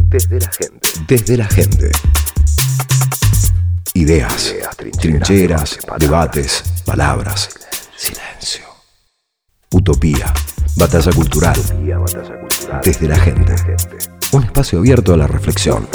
Desde la gente. Desde la gente. Ideas, trincheras, debates, palabras, silencio. Utopía, batalla cultural. Desde la gente. Un espacio abierto a la reflexión.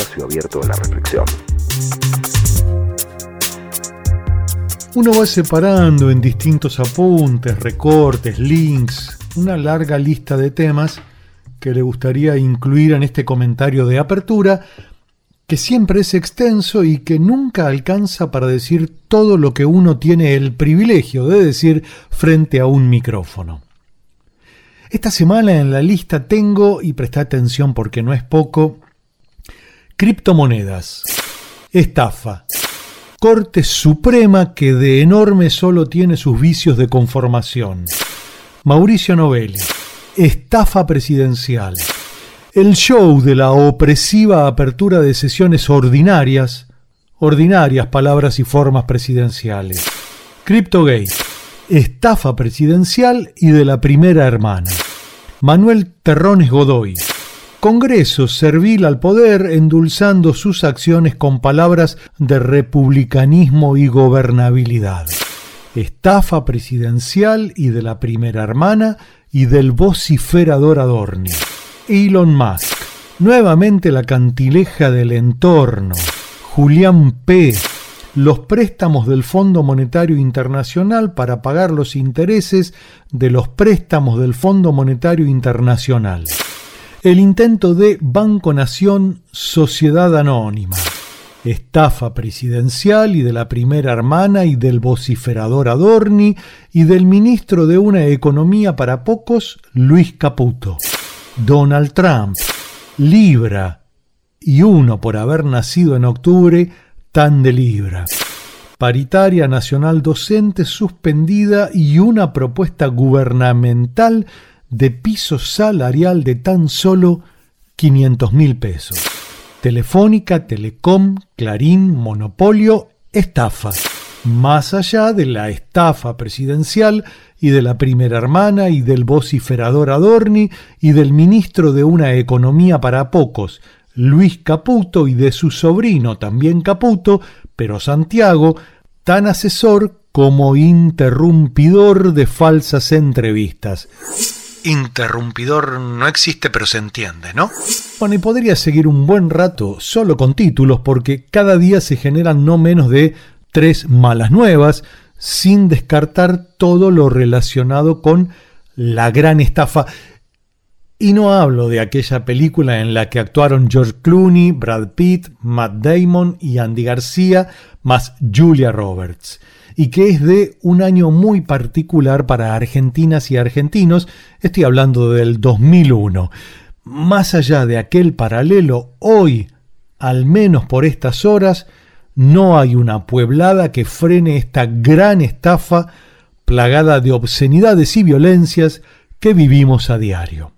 Uno va separando en distintos apuntes, recortes, links, una larga lista de temas que le gustaría incluir en este comentario de apertura, que siempre es extenso y que nunca alcanza para decir todo lo que uno tiene el privilegio de decir frente a un micrófono. Esta semana en la lista tengo, y presta atención porque no es poco, criptomonedas, estafa, Corte Suprema que de enorme solo tiene sus vicios de conformación, Mauricio Novelli, estafa presidencial, el show de la opresiva apertura de sesiones ordinarias, palabras y formas presidenciales, CryptoGate, estafa presidencial y de la primera hermana, Manuel Terrones Godoy, Congreso servil al poder endulzando sus acciones con palabras de republicanismo y gobernabilidad, estafa presidencial y de la primera hermana y del vociferador Adorni, Elon Musk, nuevamente la cantileja del entorno, Julián P., los préstamos del Fondo Monetario Internacional para pagar los intereses de los préstamos del Fondo Monetario Internacional, el intento de Banco Nación Sociedad Anónima, estafa presidencial y de la primera hermana y del vociferador Adorni y del ministro de una economía para pocos, Luis Caputo, Donald Trump, Libra y uno por haber nacido en octubre, tan de Libra, paritaria nacional docente suspendida y una propuesta gubernamental de piso salarial de tan solo 500.000 pesos. Telefónica, Telecom, Clarín, monopolio, estafa. Más allá de la estafa presidencial y de la primera hermana y del vociferador Adorni y del ministro de una economía para pocos, Luis Caputo, y de su sobrino también Caputo, pero Santiago, tan asesor como interrumpidor de falsas entrevistas. Interrumpidor no existe, pero se entiende, ¿no? Bueno, y podría seguir un buen rato solo con títulos, porque cada día se generan no menos de 3 malas nuevas, sin descartar todo lo relacionado con la gran estafa. Y no hablo de aquella película en la que actuaron George Clooney, Brad Pitt, Matt Damon y Andy García, más Julia Roberts, y que es de un año muy particular para argentinas y argentinos. Estoy hablando del 2001. Más allá de aquel paralelo, hoy, al menos por estas horas, no hay una pueblada que frene esta gran estafa plagada de obscenidades y violencias que vivimos a diario.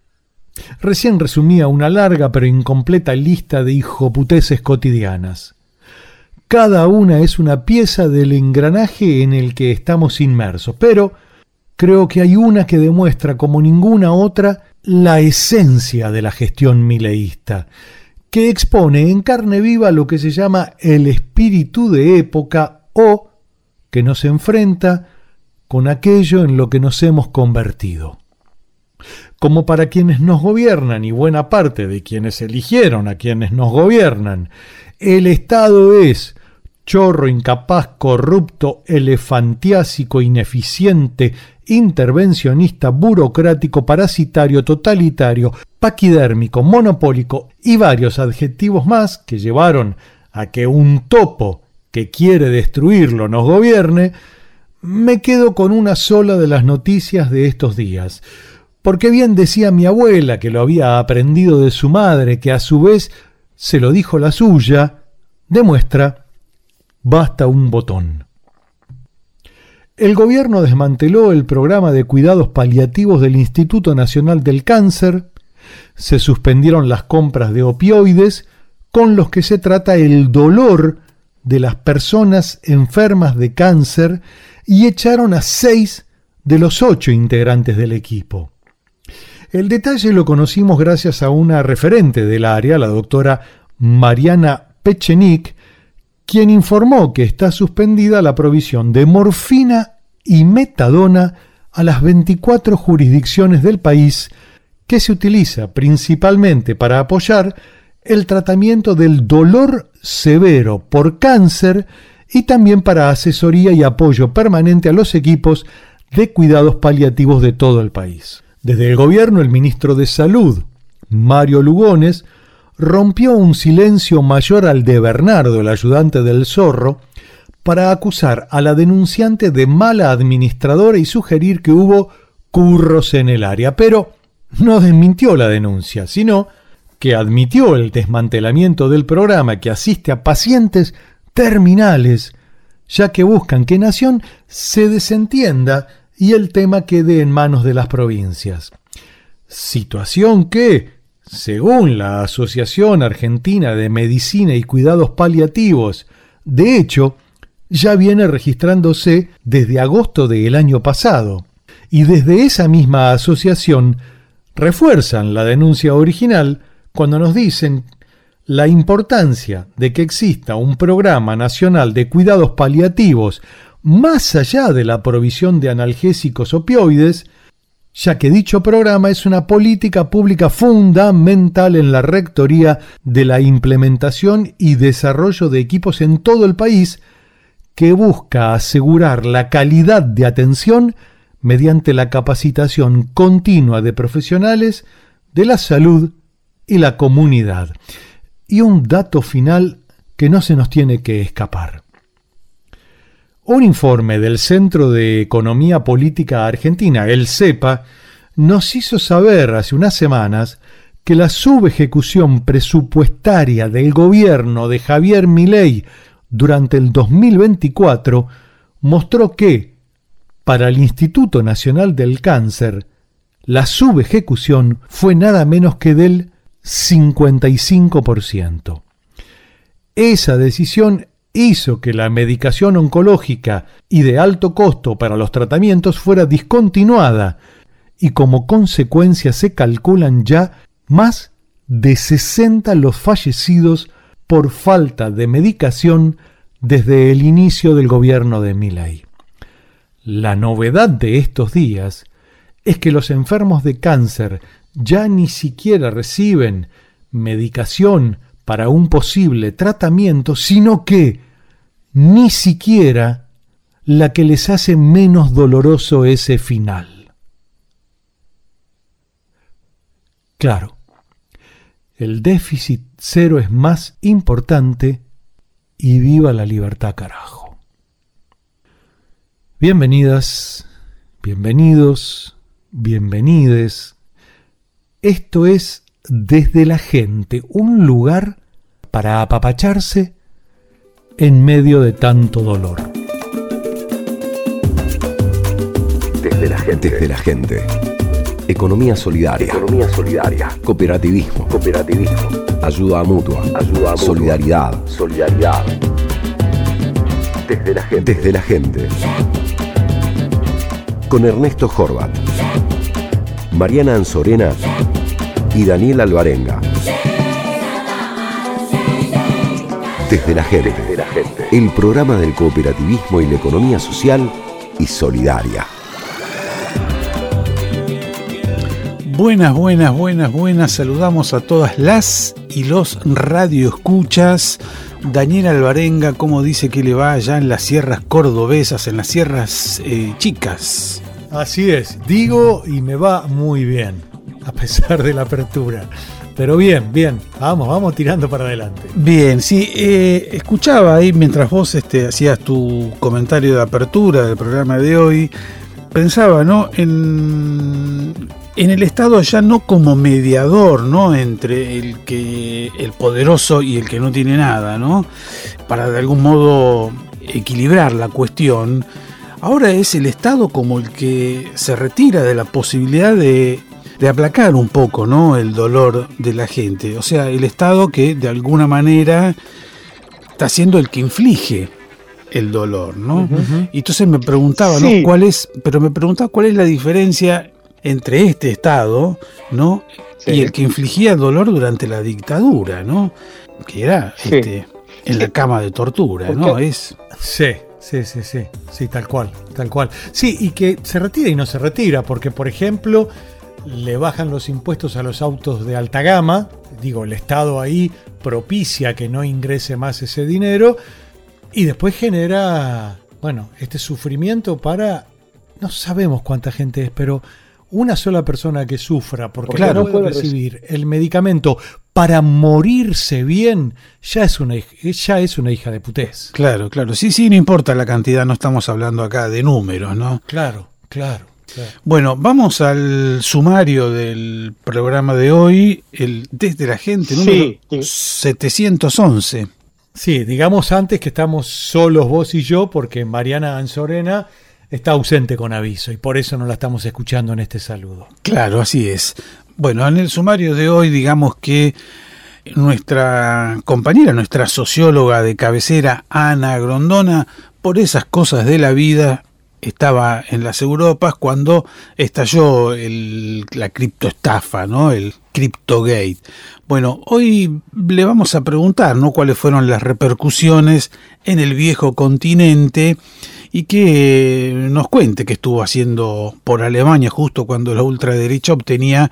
Recién resumía una larga pero incompleta lista de hijoputeces cotidianas. Cada una es una pieza del engranaje en el que estamos inmersos, pero creo que hay una que demuestra como ninguna otra la esencia de la gestión mileísta, que expone en carne viva lo que se llama el espíritu de época o que nos enfrenta con aquello en lo que nos hemos convertido. Como para quienes nos gobiernan y buena parte de quienes eligieron a quienes nos gobiernan, el Estado es chorro, incapaz, corrupto, elefantiásico, ineficiente, intervencionista, burocrático, parasitario, totalitario, paquidérmico, monopólico y varios adjetivos más que llevaron a que un topo que quiere destruirlo nos gobierne, me quedo con una sola de las noticias de estos días. Porque bien decía mi abuela, que lo había aprendido de su madre, que a su vez se lo dijo la suya, demuestra, basta un botón. El gobierno desmanteló el programa de cuidados paliativos del Instituto Nacional del Cáncer, se suspendieron las compras de opioides con los que se trata el dolor de las personas enfermas de cáncer y echaron a 6 de los 8 integrantes del equipo. El detalle lo conocimos gracias a una referente del área, la doctora Mariana Pechenik, quien informó que está suspendida la provisión de morfina y metadona a las 24 jurisdicciones del país, que se utiliza principalmente para apoyar el tratamiento del dolor severo por cáncer y también para asesoría y apoyo permanente a los equipos de cuidados paliativos de todo el país. Desde el gobierno, el ministro de Salud, Mario Lugones, rompió un silencio mayor al de Bernardo, el ayudante del Zorro, para acusar a la denunciante de mala administradora y sugerir que hubo curros en el área, pero no desmintió la denuncia, sino que admitió el desmantelamiento del programa que asiste a pacientes terminales, ya que buscan que Nación se desentienda y el tema quede en manos de las provincias. Situación que, según la Asociación Argentina de Medicina y Cuidados Paliativos, de hecho, ya viene registrándose desde agosto del año pasado. Y desde esa misma asociación refuerzan la denuncia original cuando nos dicen la importancia de que exista un programa nacional de cuidados paliativos más allá de la provisión de analgésicos opioides, ya que dicho programa es una política pública fundamental en la rectoría de la implementación y desarrollo de equipos en todo el país, que busca asegurar la calidad de atención mediante la capacitación continua de profesionales de la salud y la comunidad. Y un dato final que no se nos tiene que escapar. Un informe del Centro de Economía Política Argentina, el CEPA, nos hizo saber hace unas semanas que la subejecución presupuestaria del gobierno de Javier Milei durante el 2024 mostró que, para el Instituto Nacional del Cáncer, la subejecución fue nada menos que del 55%. Esa decisión hizo que la medicación oncológica y de alto costo para los tratamientos fuera discontinuada y como consecuencia se calculan ya más de 60 los fallecidos por falta de medicación desde el inicio del gobierno de Milei. La novedad de estos días es que los enfermos de cáncer ya ni siquiera reciben medicación para un posible tratamiento, sino que ni siquiera la que les hace menos doloroso ese final. Claro, el déficit cero es más importante y viva la libertad, carajo. Bienvenidas, bienvenidos, bienvenides. Esto es Desde la Gente, un lugar para apapacharse en medio de tanto dolor. Desde la gente. Desde la gente. Economía solidaria. Economía solidaria. Cooperativismo. Cooperativismo. Ayuda mutua. Ayuda mutua. Solidaridad. Solidaridad. Desde la gente. Desde la gente. Con Ernesto Horvat, Mariana Anzorena y Daniel Alvarenga. Desde la gente. Desde la gente. El programa del cooperativismo y la economía social y solidaria. Buenas. Saludamos a todas las y los radioescuchas. Daniel Alvarenga, ¿cómo dice que le va allá en las sierras cordobesas, en las sierras chicas? Así es, digo y me va muy bien, a pesar de la apertura. Pero bien, vamos tirando para adelante. Bien, sí, escuchaba ahí mientras vos hacías tu comentario de apertura del programa de hoy, pensaba, ¿no? En el Estado ya no como mediador, ¿no? Entre el poderoso y el que no tiene nada, ¿no? Para de algún modo equilibrar la cuestión. Ahora es el Estado como el que se retira de la posibilidad de aplacar un poco, ¿no? El dolor de la gente. O sea, el Estado que de alguna manera está siendo el que inflige el dolor, ¿no? Uh-huh. Y entonces me preguntaba, ¿no? Sí. ¿Cuál es la diferencia entre este Estado, ¿no? Sí. Y el que infligía dolor durante la dictadura, ¿no? Que era Sí. en la cama de tortura, ¿no? Es Sí, tal cual. Sí, y que se retira y no se retira, porque, por ejemplo, le bajan los impuestos a los autos de alta gama, digo, el Estado ahí propicia que no ingrese más ese dinero, y después genera, bueno, este sufrimiento para, no sabemos cuánta gente es, pero una sola persona que sufra porque Claro. no puede recibir el medicamento para morirse bien, ya es una hija de putés. claro. Sí, no importa la cantidad, no estamos hablando acá de números, ¿no? Claro. Bueno, vamos al sumario del programa de hoy, el Desde la Gente, número Sí. 711. Sí, digamos antes que estamos solos vos y yo, porque Mariana Anzorena está ausente con aviso y por eso no la estamos escuchando en este saludo. Claro, así es. Bueno, en el sumario de hoy, digamos que nuestra compañera, nuestra socióloga de cabecera, Ana Grondona, por esas cosas de la vida, estaba en las Europas cuando estalló la criptoestafa, ¿no? El CryptoGate. Bueno, hoy le vamos a preguntar, ¿no?, cuáles fueron las repercusiones en el viejo continente y que nos cuente qué estuvo haciendo por Alemania justo cuando la ultraderecha obtenía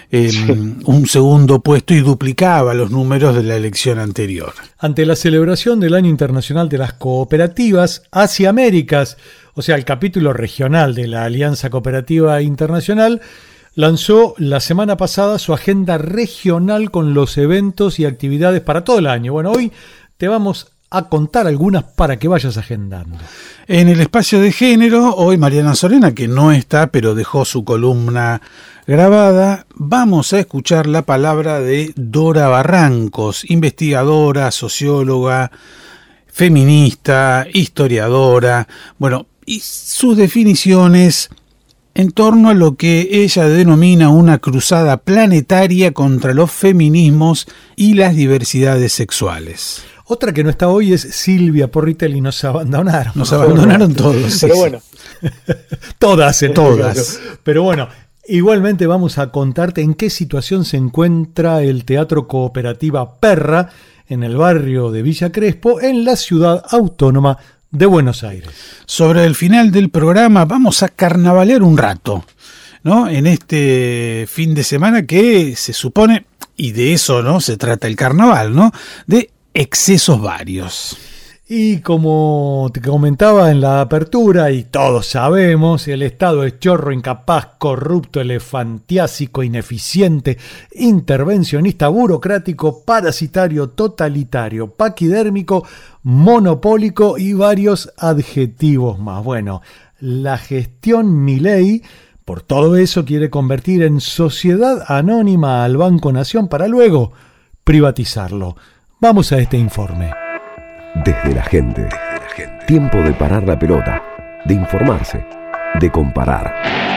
un segundo puesto y duplicaba los números de la elección anterior. Ante la celebración del Año Internacional de las Cooperativas, Asia Américas, o sea, el capítulo regional de la Alianza Cooperativa Internacional, lanzó la semana pasada su agenda regional con los eventos y actividades para todo el año. Bueno, hoy te vamos a contar algunas para que vayas agendando. En el espacio de género, hoy Mariana Anzorena, que no está, pero dejó su columna grabada, vamos a escuchar la palabra de Dora Barrancos, investigadora, socióloga, feminista, historiadora, bueno, y sus definiciones en torno a lo que ella denomina una cruzada planetaria contra los feminismos y las diversidades sexuales. Otra que no está hoy es Silvia Porritel y nos abandonaron. Nos abandonaron todos. Pero bueno. Todas. Todas. Pero bueno, igualmente vamos a contarte en qué situación se encuentra el Teatro Cooperativa Perra en el barrio de Villa Crespo, en la ciudad autónoma de Buenos Aires. Sobre el final del programa vamos a carnavalear un rato, ¿no? En este fin de semana que se supone, y de eso, ¿no?, se trata el carnaval, ¿no?, de excesos varios. Y como te comentaba en la apertura, y todos sabemos, el Estado es chorro, incapaz, corrupto, elefantiásico, ineficiente, intervencionista, burocrático, parasitario, totalitario, paquidérmico, monopólico y varios adjetivos más. Bueno, la gestión Milei, por todo eso, quiere convertir en sociedad anónima al Banco Nación para luego privatizarlo. Vamos a este informe. Desde la gente. Tiempo de parar la pelota, de informarse, de comparar.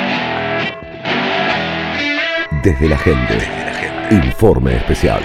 Desde la gente. Informe especial.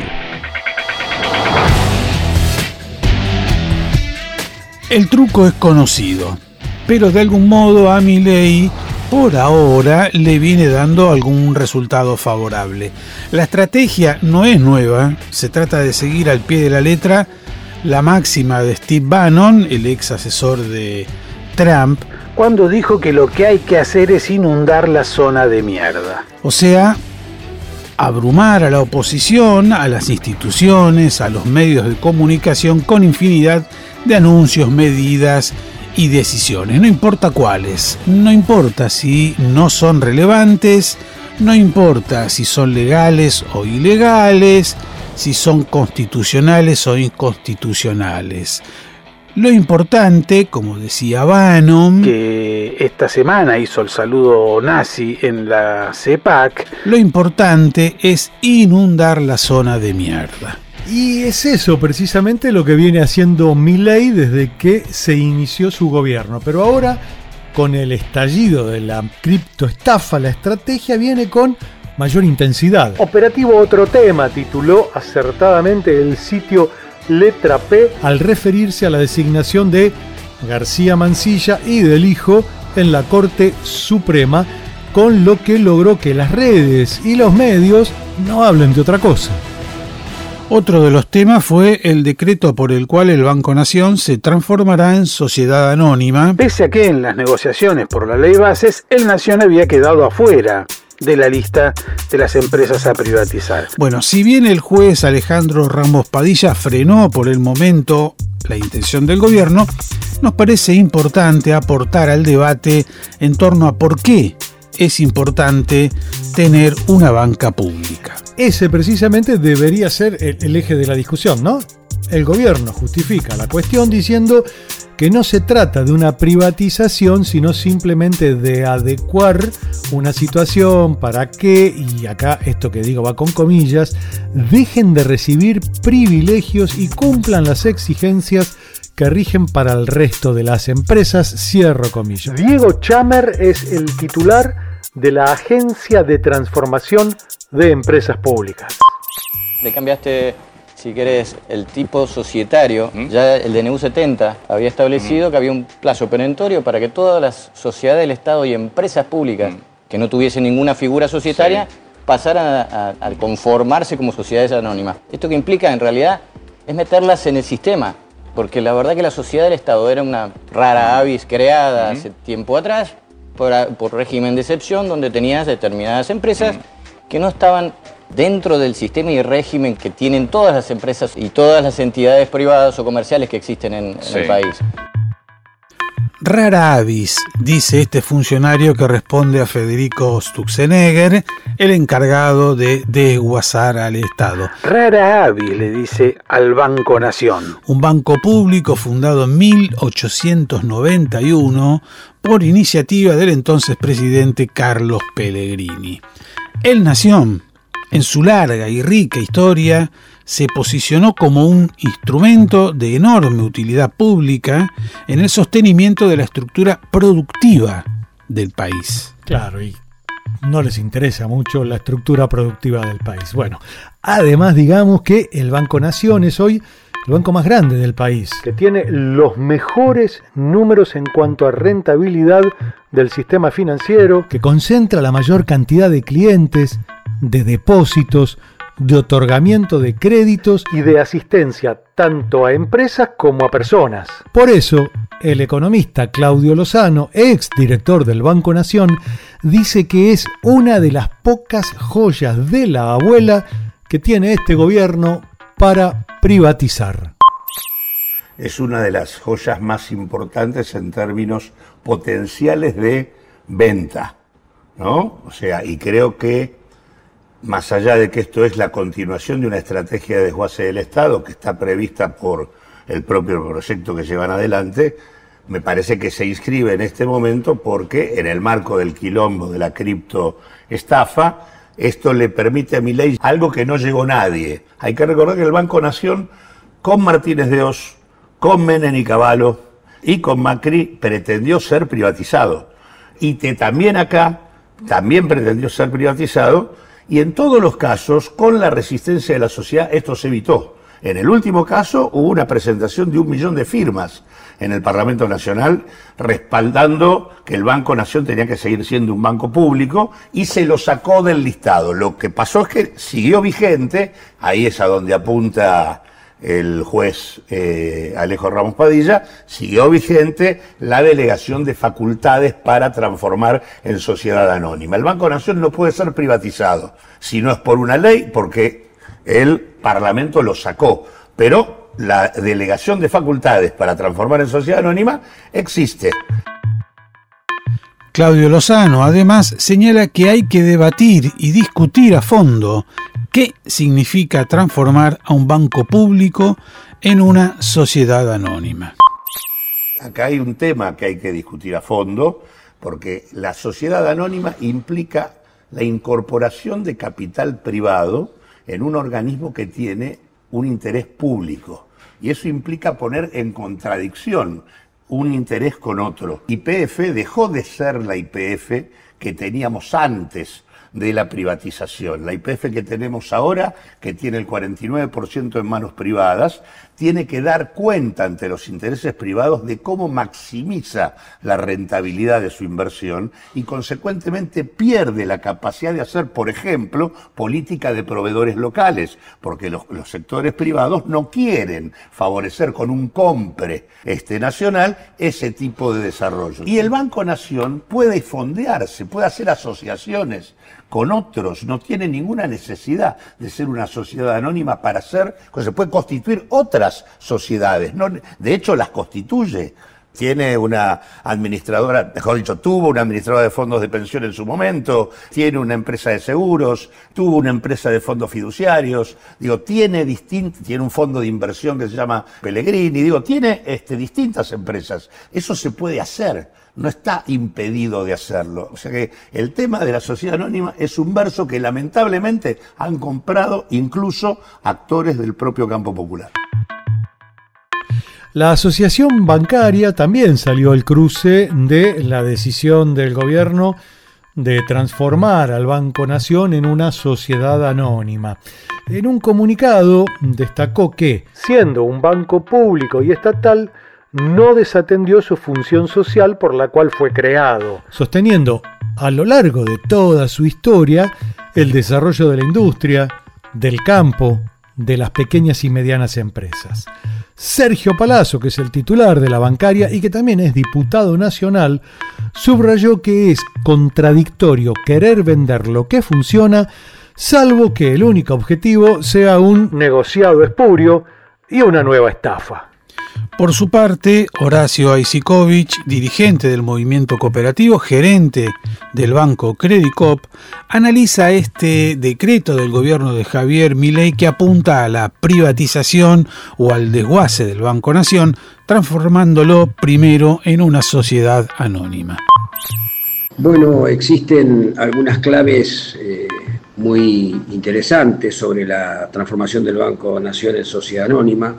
El truco es conocido, pero de algún modo a Milei por ahora le viene dando algún resultado favorable. La estrategia no es nueva, se trata de seguir al pie de la letra la máxima de Steve Bannon, el ex asesor de Trump, cuando dijo que lo que hay que hacer es inundar la zona de mierda. O sea, abrumar a la oposición, a las instituciones, a los medios de comunicación con infinidad de anuncios, medidas y decisiones, no importa cuáles, no importa si no son relevantes, no importa si son legales o ilegales, si son constitucionales o inconstitucionales. Lo importante, como decía Bannon, que esta semana hizo el saludo nazi en la CEPAC, lo importante es inundar la zona de mierda. Y es eso precisamente lo que viene haciendo Milei desde que se inició su gobierno. Pero ahora, con el estallido de la criptoestafa, la estrategia viene con mayor intensidad. Operativo Otro Tema, tituló acertadamente el sitio Letra P al referirse a la designación de García Mansilla y del hijo en la Corte Suprema, con lo que logró que las redes y los medios no hablen de otra cosa. Otro de los temas fue el decreto por el cual el Banco Nación se transformará en sociedad anónima, pese a que en las negociaciones por la ley Bases, el Nación había quedado afuera de la lista de las empresas a privatizar. Bueno, si bien el juez Alejandro Ramos Padilla frenó por el momento la intención del gobierno, nos parece importante aportar al debate en torno a por qué es importante tener una banca pública. Ese precisamente debería ser el eje de la discusión, ¿no? El gobierno justifica la cuestión diciendo que no se trata de una privatización, sino simplemente de adecuar una situación para que, y acá esto que digo va con comillas, dejen de recibir privilegios y cumplan las exigencias que rigen para el resto de las empresas, cierro comillas. Diego Chamer es el titular de la Agencia de Transformación de Empresas Públicas. Le cambiaste, si querés, el tipo societario. Ya el DNU 70 había establecido que había un plazo perentorio para que todas las sociedades del Estado y empresas públicas que no tuviesen ninguna figura societaria pasaran a conformarse como sociedades anónimas. Esto que implica, en realidad, es meterlas en el sistema, porque la verdad que la sociedad del Estado era una rara avis creada hace tiempo atrás, por régimen de excepción, donde tenías determinadas empresas que no estaban dentro del sistema y régimen que tienen todas las empresas y todas las entidades privadas o comerciales que existen en el país. Rara avis, dice este funcionario que responde a Federico Sturzenegger, el encargado de desguazar al Estado. Rara avis, le dice al Banco Nación. Un banco público fundado en 1891 por iniciativa del entonces presidente Carlos Pellegrini. El Nación, en su larga y rica historia, se posicionó como un instrumento de enorme utilidad pública en el sostenimiento de la estructura productiva del país. Claro, y no les interesa mucho la estructura productiva del país. Bueno, además digamos que el Banco Nación es hoy el banco más grande del país, que tiene los mejores números en cuanto a rentabilidad del sistema financiero, que concentra la mayor cantidad de clientes, de depósitos, de otorgamiento de créditos y de asistencia tanto a empresas como a personas. Por eso, el economista Claudio Lozano, ex director del Banco Nación, dice que es una de las pocas joyas de la abuela que tiene este gobierno para privatizar. Es una de las joyas más importantes en términos potenciales de venta, ¿no? O sea, y creo que más allá de que esto es la continuación de una estrategia de desguace del Estado que está prevista por el propio proyecto que llevan adelante, me parece que se inscribe en este momento porque en el marco del quilombo de la criptoestafa, esto le permite a Milei algo que no llegó nadie. Hay que recordar que el Banco Nación, con Martínez de Oz, con Menem y Cavallo y con Macri, pretendió ser privatizado. Y también acá, también pretendió ser privatizado, y en todos los casos, con la resistencia de la sociedad, esto se evitó. En el último caso, hubo una presentación de 1 millón de firmas en el Parlamento Nacional respaldando que el Banco Nación tenía que seguir siendo un banco público y se lo sacó del listado. Lo que pasó es que siguió vigente, ahí es a donde apunta el juez Alejo Ramos Padilla, siguió vigente la delegación de facultades para transformar en sociedad anónima. El Banco Nación no puede ser privatizado, si no es por una ley, porque el Parlamento lo sacó, pero la delegación de facultades para transformar en sociedad anónima existe. Claudio Lozano, además, señala que hay que debatir y discutir a fondo qué significa transformar a un banco público en una sociedad anónima. Acá hay un tema que hay que discutir a fondo, porque la sociedad anónima implica la incorporación de capital privado en un organismo que tiene un interés público. Y eso implica poner en contradicción un interés con otro. YPF dejó de ser la YPF que teníamos antes de la privatización. La YPF que tenemos ahora, que tiene el 49% en manos privadas, tiene que dar cuenta ante los intereses privados de cómo maximiza la rentabilidad de su inversión y consecuentemente pierde la capacidad de hacer, por ejemplo, política de proveedores locales, porque los sectores privados no quieren favorecer con un compre nacional ese tipo de desarrollo. Y el Banco Nación puede fondearse, puede hacer asociaciones con otros, no tiene ninguna necesidad de ser una sociedad anónima para hacer, se puede constituir otras sociedades, no, de hecho las constituye. Tiene una administradora, mejor dicho, tuvo una administradora de fondos de pensión en su momento, tiene una empresa de seguros, tuvo una empresa de fondos fiduciarios, tiene un fondo de inversión que se llama Pellegrini, tiene distintas empresas. Eso se puede hacer, no está impedido de hacerlo. O sea que el tema de la sociedad anónima es un verso que lamentablemente han comprado incluso actores del propio campo popular. La asociación bancaria también salió al cruce de la decisión del gobierno de transformar al Banco Nación en una sociedad anónima. En un comunicado destacó que, siendo un banco público y estatal, no desatendió su función social por la cual fue creado, sosteniendo a lo largo de toda su historia el desarrollo de la industria, del campo, de las pequeñas y medianas empresas. Sergio Palazzo, que es el titular de la bancaria y que también es diputado nacional, subrayó que es contradictorio querer vender lo que funciona, salvo que el único objetivo sea un negociado espurio y una nueva estafa. Por su parte, Horacio Aisikovich, dirigente del movimiento cooperativo, gerente del banco Credicop, analiza este decreto del gobierno de Javier Milei que apunta a la privatización o al desguace del Banco Nación, transformándolo primero en una sociedad anónima. Bueno, existen algunas claves muy interesantes sobre la transformación del Banco Nación en sociedad anónima.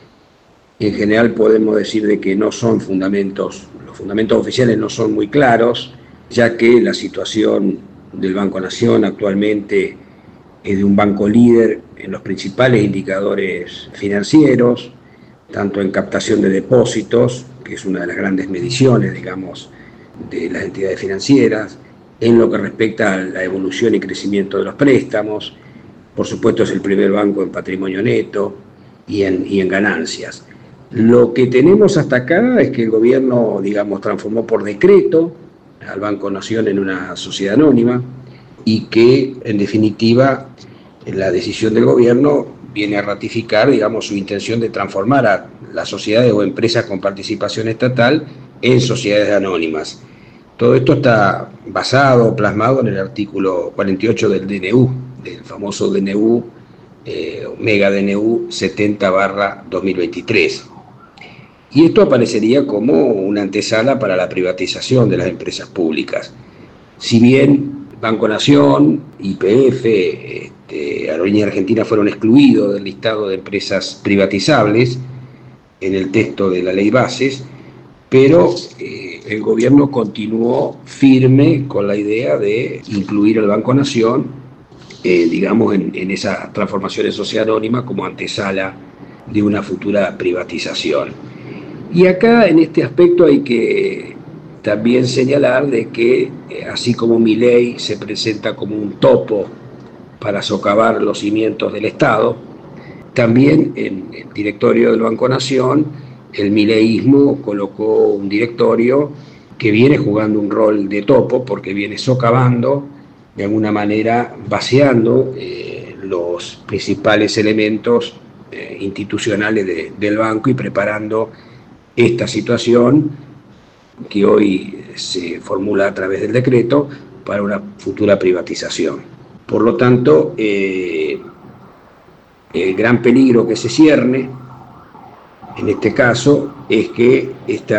En general podemos decir de que no son los fundamentos oficiales no son muy claros, ya que la situación del Banco Nación actualmente es de un banco líder en los principales indicadores financieros, tanto en captación de depósitos, que es una de las grandes mediciones, digamos, de las entidades financieras, en lo que respecta a la evolución y crecimiento de los préstamos. Por supuesto es el primer banco en patrimonio neto y en ganancias. Lo que tenemos hasta acá es que el gobierno, digamos, transformó por decreto al Banco Nación en una sociedad anónima y que, en definitiva, la decisión del gobierno viene a ratificar, digamos, su intención de transformar a las sociedades o empresas con participación estatal en sociedades anónimas. Todo esto está basado, plasmado en el artículo 48 del DNU, del famoso DNU, Mega DNU 70/2023. Y esto aparecería como una antesala para la privatización de las empresas públicas. Si bien Banco Nación, YPF, Aerolínea Argentina fueron excluidos del listado de empresas privatizables en el texto de la ley bases, pero el gobierno continuó firme con la idea de incluir al Banco Nación, digamos, en esa transformación en sociedad anónima como antesala de una futura privatización. Y acá en este aspecto hay que también señalar de que así como Milei se presenta como un topo para socavar los cimientos del Estado, también en el directorio del Banco Nación el mileísmo colocó un directorio que viene jugando un rol de topo porque viene socavando, de alguna manera vaciando los principales elementos institucionales del banco y preparando esta situación que hoy se formula a través del decreto para una futura privatización. Por lo tanto, el gran peligro que se cierne en este caso es que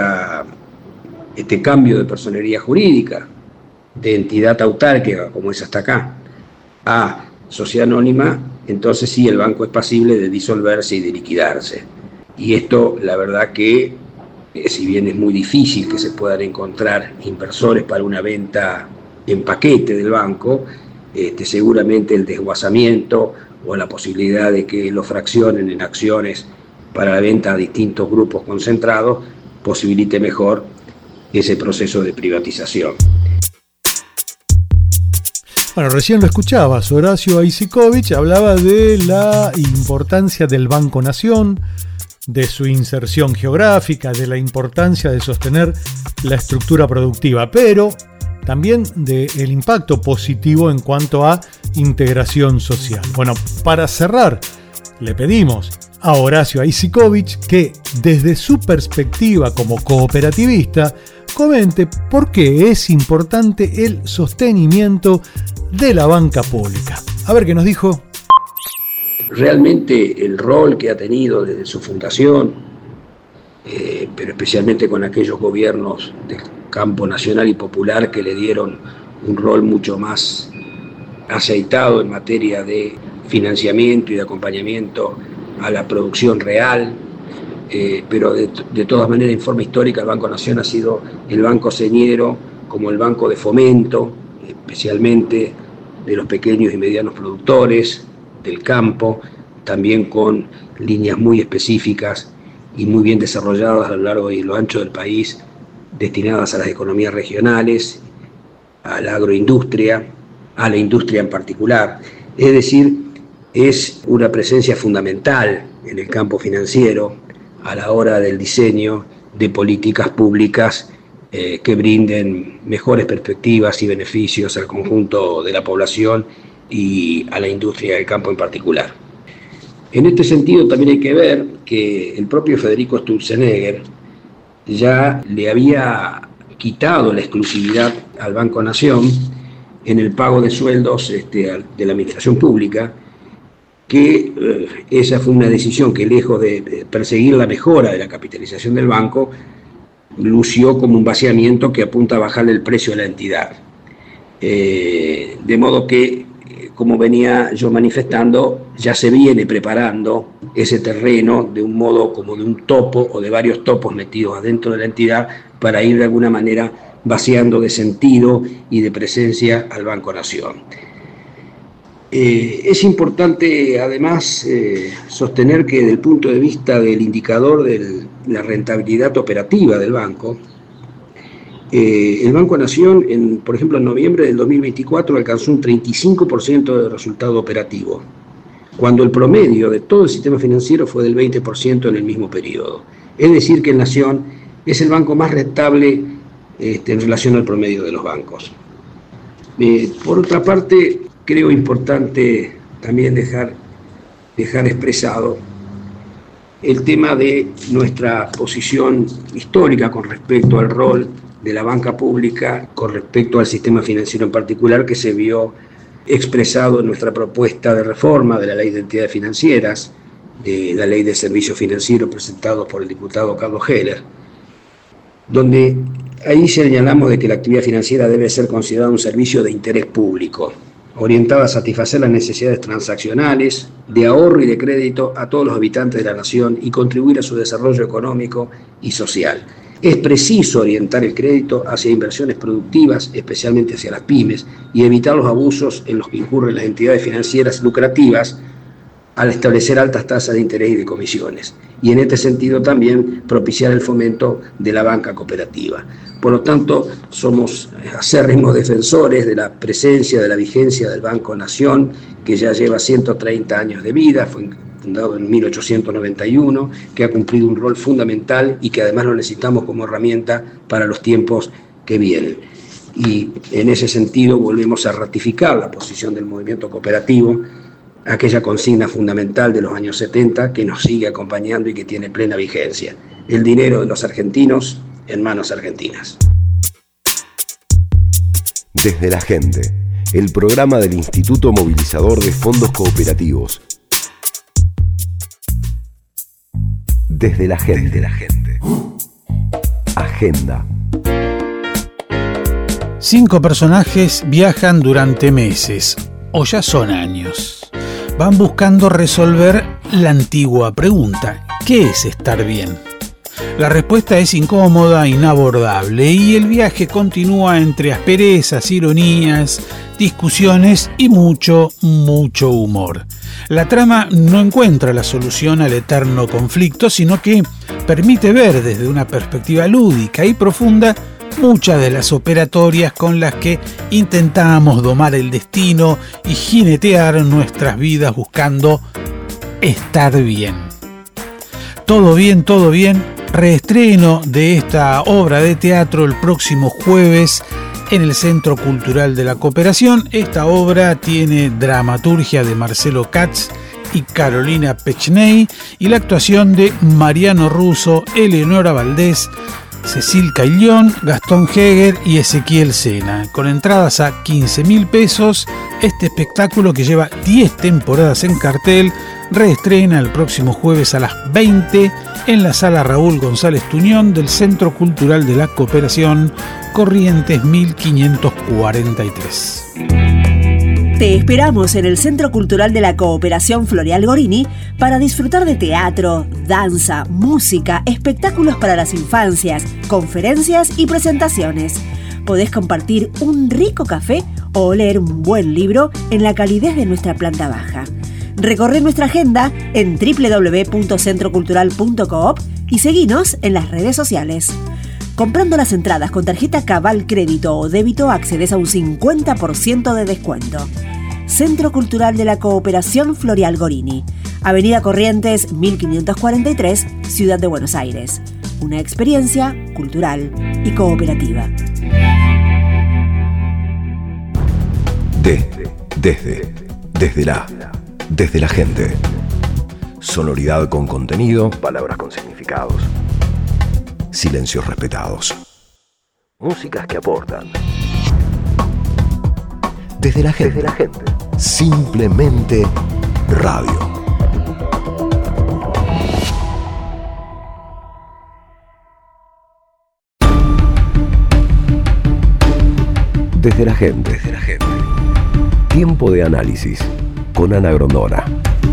este cambio de personería jurídica de entidad autárquica, como es hasta acá, a sociedad anónima, entonces sí el banco es pasible de disolverse y de liquidarse. Y esto, la verdad que, si bien es muy difícil que se puedan encontrar inversores para una venta en paquete del banco, seguramente el desguazamiento o la posibilidad de que lo fraccionen en acciones para la venta a distintos grupos concentrados posibilite mejor ese proceso de privatización. Bueno, recién lo escuchabas, Horacio Aisicovich hablaba de la importancia del Banco Nación, de su inserción geográfica, de la importancia de sostener la estructura productiva, pero también del impacto positivo en cuanto a integración social. Bueno, para cerrar, le pedimos a Horacio Aisicovich que, desde su perspectiva como cooperativista, comente por qué es importante el sostenimiento de la banca pública. A ver qué nos dijo. Realmente el rol que ha tenido desde su fundación, pero especialmente con aquellos gobiernos del campo nacional y popular que le dieron un rol mucho más aceitado en materia de financiamiento y de acompañamiento a la producción real, pero de todas maneras, en forma histórica, el Banco Nación ha sido el banco señero, como el banco de fomento, especialmente de los pequeños y medianos productores, del campo, también con líneas muy específicas y muy bien desarrolladas a lo largo y lo ancho del país, destinadas a las economías regionales, a la agroindustria, a la industria en particular. Es decir, es una presencia fundamental en el campo financiero a la hora del diseño de políticas públicas que brinden mejores perspectivas y beneficios al conjunto de la población y a la industria del campo en particular. En este sentido también hay que ver que el propio Federico Sturzenegger ya le había quitado la exclusividad al Banco Nación en el pago de sueldos de la administración pública, que esa fue una decisión que, lejos de perseguir la mejora de la capitalización del banco, lució como un vaciamiento que apunta a bajarle el precio a la entidad. De modo que, como venía yo manifestando, ya se viene preparando ese terreno de un modo como de un topo o de varios topos metidos adentro de la entidad para ir de alguna manera vaciando de sentido y de presencia al Banco Nación. Es importante además sostener que, desde el punto de vista del indicador de la rentabilidad operativa del banco, el Banco Nación, por ejemplo, en noviembre del 2024 alcanzó un 35% de resultado operativo, cuando el promedio de todo el sistema financiero fue del 20% en el mismo periodo. Es decir, que el Nación es el banco más rentable en relación al promedio de los bancos. Por otra parte, creo importante también dejar expresado el tema de nuestra posición histórica con respecto al rol de la banca pública, con respecto al sistema financiero en particular, que se vio expresado en nuestra propuesta de reforma de la Ley de Entidades Financieras, de la Ley de Servicios Financieros presentado por el diputado Carlos Heller, donde ahí señalamos de que la actividad financiera debe ser considerada un servicio de interés público, orientada a satisfacer las necesidades transaccionales, de ahorro y de crédito a todos los habitantes de la nación y contribuir a su desarrollo económico y social. Es preciso orientar el crédito hacia inversiones productivas, especialmente hacia las pymes, y evitar los abusos en los que incurren las entidades financieras lucrativas al establecer altas tasas de interés y de comisiones. Y en este sentido también propiciar el fomento de la banca cooperativa. Por lo tanto, somos acérrimos defensores de la presencia, de la vigencia del Banco Nación, que ya lleva 130 años de vida, fue fundado en 1891, que ha cumplido un rol fundamental y que además lo necesitamos como herramienta para los tiempos que vienen. Y en ese sentido volvemos a ratificar la posición del movimiento cooperativo, aquella consigna fundamental de los años 70 que nos sigue acompañando y que tiene plena vigencia: el dinero de los argentinos en manos argentinas. Desde la Gente, el programa del Instituto Movilizador de Fondos Cooperativos. Desde la Gente. Agenda. 5 personajes viajan durante meses, o ya son años. Van buscando resolver la antigua pregunta: ¿qué es estar bien? La respuesta es incómoda, inabordable, y el viaje continúa entre asperezas, ironías, discusiones y mucho humor. La trama no encuentra la solución al eterno conflicto, sino que permite ver desde una perspectiva lúdica y profunda muchas de las operatorias con las que intentamos domar el destino y jinetear nuestras vidas buscando estar bien. Todo bien, reestreno de esta obra de teatro el próximo jueves en el Centro Cultural de la Cooperación. Esta obra tiene dramaturgia de Marcelo Katz y Carolina Pechney y la actuación de Mariano Russo, Eleonora Valdés, Cecil Caillón, Gastón Heger y Ezequiel Sena. Con entradas a 15.000 pesos, este espectáculo, que lleva 10 temporadas en cartel, reestrena el próximo jueves a las 20 en la Sala Raúl González Tuñón del Centro Cultural de la Cooperación, Corrientes 1543. Te esperamos en el Centro Cultural de la Cooperación Floreal Gorini para disfrutar de teatro, danza, música, espectáculos para las infancias, conferencias y presentaciones. Podés compartir un rico café o leer un buen libro en la calidez de nuestra planta baja. Recorre nuestra agenda en www.centrocultural.coop y seguinos en las redes sociales. Comprando las entradas con tarjeta Cabal Crédito o Débito accedes a un 50% de descuento. Centro Cultural de la Cooperación Floreal Gorini, Avenida Corrientes 1543, Ciudad de Buenos Aires. Una experiencia cultural y cooperativa. Desde la gente. Sonoridad con contenido, palabras con significados. Silencios respetados. Músicas que aportan. Desde la gente. Simplemente radio. Desde la gente. Tiempo de análisis con Ana Grondona.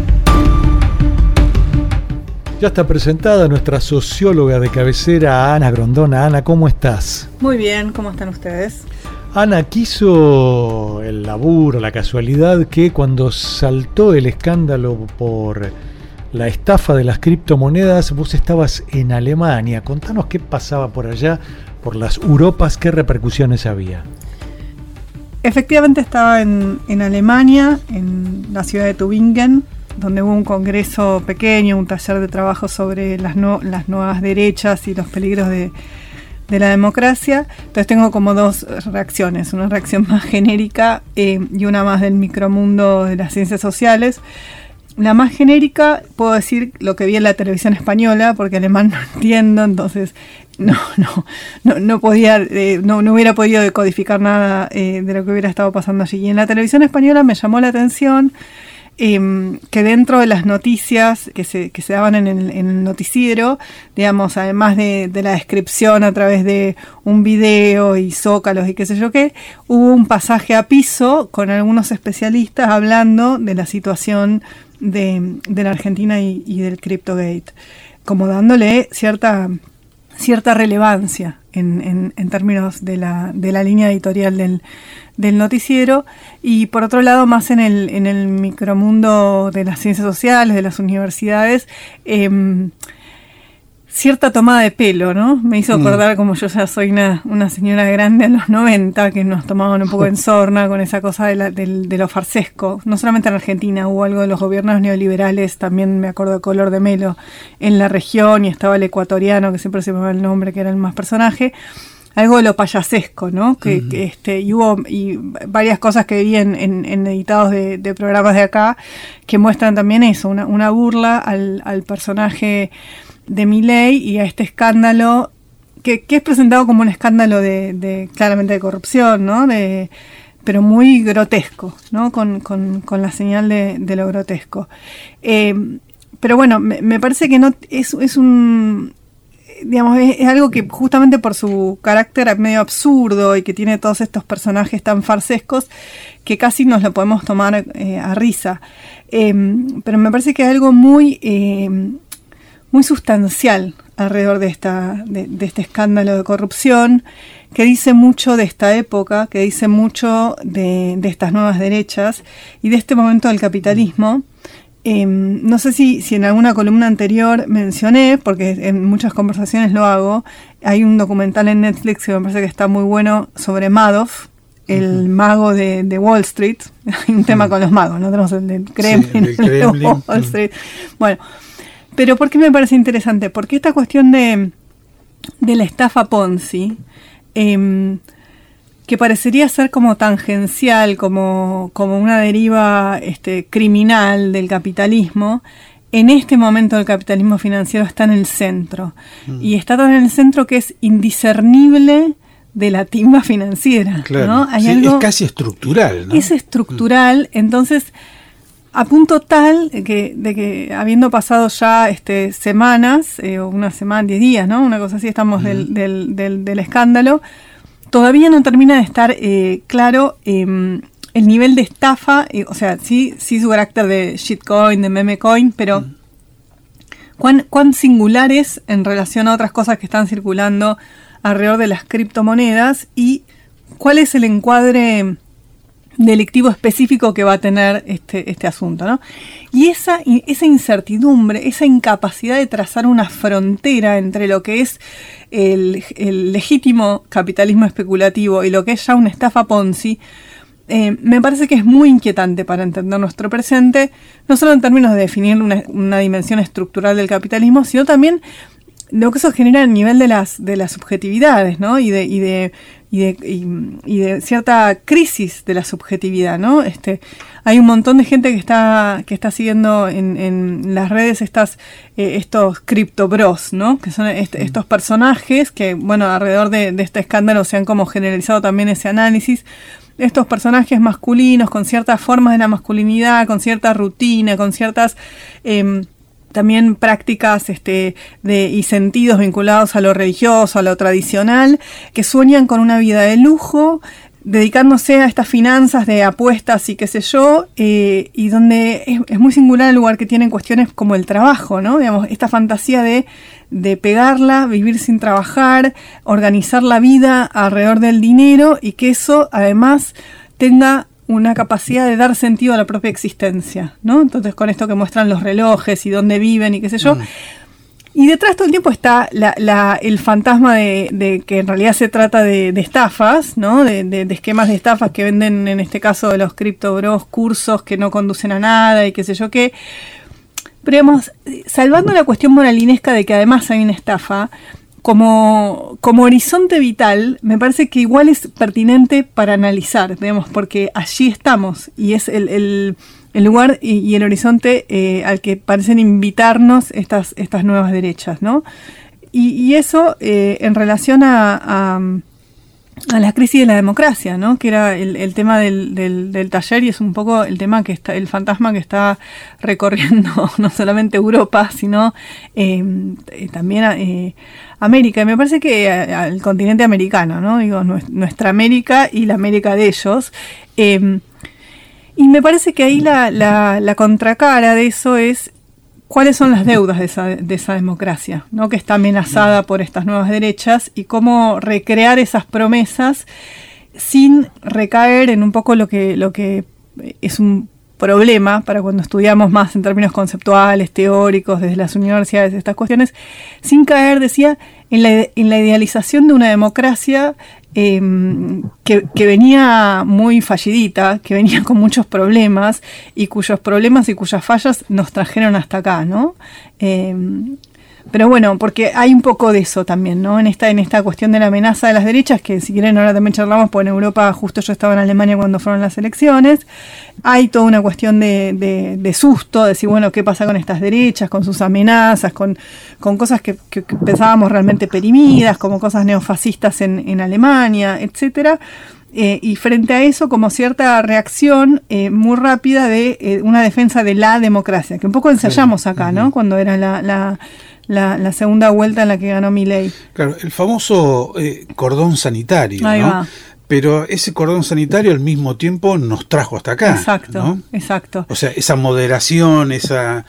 Ya está presentada nuestra socióloga de cabecera, Ana Grondona. Ana, ¿cómo estás? Muy bien, ¿cómo están ustedes? Ana, quiso el laburo, la casualidad, que cuando saltó el escándalo por la estafa de las criptomonedas, vos estabas en Alemania. Contanos qué pasaba por allá, por las Europas, qué repercusiones había. Efectivamente estaba en Alemania, en la ciudad de Tübingen, donde hubo un congreso pequeño, un taller de trabajo sobre las nuevas derechas y los peligros de la democracia. Entonces tengo como dos reacciones, una reacción más genérica y una más del micromundo de las ciencias sociales. La más genérica, puedo decir lo que vi en la televisión española, porque alemán no entiendo, entonces no hubiera podido decodificar nada de lo que hubiera estado pasando allí. Y en la televisión española me llamó la atención que dentro de las noticias que se daban en el noticiero, digamos, además de la descripción a través de un video y zócalos y qué sé yo qué, hubo un pasaje a piso con algunos especialistas hablando de la situación de la Argentina y del CryptoGate, como dándole cierta relevancia en términos de la línea editorial del noticiero, y por otro lado más en el micromundo de las ciencias sociales, de las universidades, cierta tomada de pelo, ¿no? Me hizo acordar, como yo ya soy una señora grande en los 90, que nos tomaban un poco en sorna con esa cosa de lo farsesco. No solamente en Argentina, hubo algo de los gobiernos neoliberales, también me acuerdo de Color de Melo en la región, y estaba el ecuatoriano, que siempre se me va el nombre, que era el más personaje. Algo de lo payasesco, ¿no? Y hubo varias cosas que vi en editados de programas de acá que muestran también eso, una burla al personaje de Milei y a este escándalo que es presentado como un escándalo de claramente de corrupción, ¿no? Pero muy grotesco, ¿no? Con la señal de lo grotesco. Pero bueno, me parece que no es un... Digamos, es algo que justamente por su carácter medio absurdo y que tiene todos estos personajes tan farsescos, que casi nos lo podemos tomar a risa. Pero me parece que es algo muy muy sustancial alrededor de este escándalo de corrupción, que dice mucho de esta época, que dice mucho de estas nuevas derechas y de este momento del capitalismo. No sé si en alguna columna anterior mencioné, porque en muchas conversaciones lo hago, hay un documental en Netflix que me parece que está muy bueno sobre Madoff, el mago de Wall Street. Hay un tema con los magos, ¿no? Tenemos el del Kremlin, el Kremlin. de Wall Street. Bueno, pero ¿por qué me parece interesante? Porque esta cuestión de la estafa Ponzi, que parecería ser como tangencial, como una deriva criminal del capitalismo, en este momento el capitalismo financiero está en el centro. Y está tan en el centro que es indiscernible de la timba financiera. Claro. ¿no? Hay Sí, algo, es casi estructural, ¿no? Es estructural, entonces, a punto tal de que habiendo pasado ya semanas, o una semana, 10 días, ¿no? Una cosa así, estamos del escándalo, todavía no termina de estar claro el nivel de estafa, o sea, sí su carácter de shitcoin, de memecoin, pero cuán singular es en relación a otras cosas que están circulando alrededor de las criptomonedas y cuál es el encuadre delictivo específico que va a tener este asunto, ¿no? Y esa incertidumbre, esa incapacidad de trazar una frontera entre lo que es el legítimo capitalismo especulativo y lo que es ya una estafa Ponzi, me parece que es muy inquietante para entender nuestro presente, no solo en términos de definir una dimensión estructural del capitalismo, sino también lo que eso genera a nivel de las subjetividades, ¿no? Y de cierta crisis de la subjetividad, ¿no? Hay un montón de gente que está siguiendo en las redes estos criptobros, ¿no? Que son estos personajes que, bueno, alrededor de este escándalo se han como generalizado también ese análisis. Estos personajes masculinos con ciertas formas de la masculinidad, con cierta rutina, con ciertas también prácticas y sentidos vinculados a lo religioso, a lo tradicional, que sueñan con una vida de lujo, dedicándose a estas finanzas de apuestas y qué sé yo, y donde es muy singular el lugar que tienen cuestiones como el trabajo, ¿no? Digamos, esta fantasía de pegarla, vivir sin trabajar, organizar la vida alrededor del dinero y que eso además tenga una capacidad de dar sentido a la propia existencia, ¿no? Entonces, con esto que muestran los relojes y dónde viven y qué sé yo. Y detrás todo el tiempo está el fantasma de que en realidad se trata de estafas, ¿no? De esquemas de estafas que venden, en este caso de los criptobros, cursos que no conducen a nada y qué sé yo qué. Pero digamos, salvando la cuestión moralinesca de que además hay una estafa, como horizonte vital, me parece que igual es pertinente para analizar, digamos, porque allí estamos y es el lugar y el horizonte al que parecen invitarnos estas nuevas derechas, ¿no? Y eso en relación a la crisis de la democracia, ¿no? Que era el tema del taller y es un poco el tema el fantasma que está recorriendo no solamente Europa, sino también América. Y me parece que al continente americano, ¿no? Digo, nuestra América y la América de ellos. Y me parece que ahí la contracara de eso es cuáles son las deudas de esa democracia, ¿no? Que está amenazada por estas nuevas derechas y cómo recrear esas promesas sin recaer en un poco lo que es un problema para cuando estudiamos más en términos conceptuales, teóricos, desde las universidades, estas cuestiones, sin caer, decía, en la idealización de una democracia que venía muy fallidita, que venía con muchos problemas y cuyos problemas y cuyas fallas nos trajeron hasta acá, ¿no? Pero bueno, porque hay un poco de eso también, ¿no? En esta cuestión de la amenaza de las derechas, que si quieren ahora también charlamos, porque en Europa justo yo estaba en Alemania cuando fueron las elecciones, hay toda una cuestión de susto, de decir, bueno, ¿qué pasa con estas derechas, con sus amenazas, con cosas que pensábamos realmente perimidas, como cosas neofascistas en Alemania, etcétera? Y frente a eso, como cierta reacción muy rápida de una defensa de la democracia, que un poco ensayamos acá, ¿no? Cuando era la segunda vuelta en la que ganó Milei. Claro, el famoso cordón sanitario, ahí ¿no? Va. Pero ese cordón sanitario al mismo tiempo nos trajo hasta acá. Exacto, ¿no? exacto. O sea, esa moderación,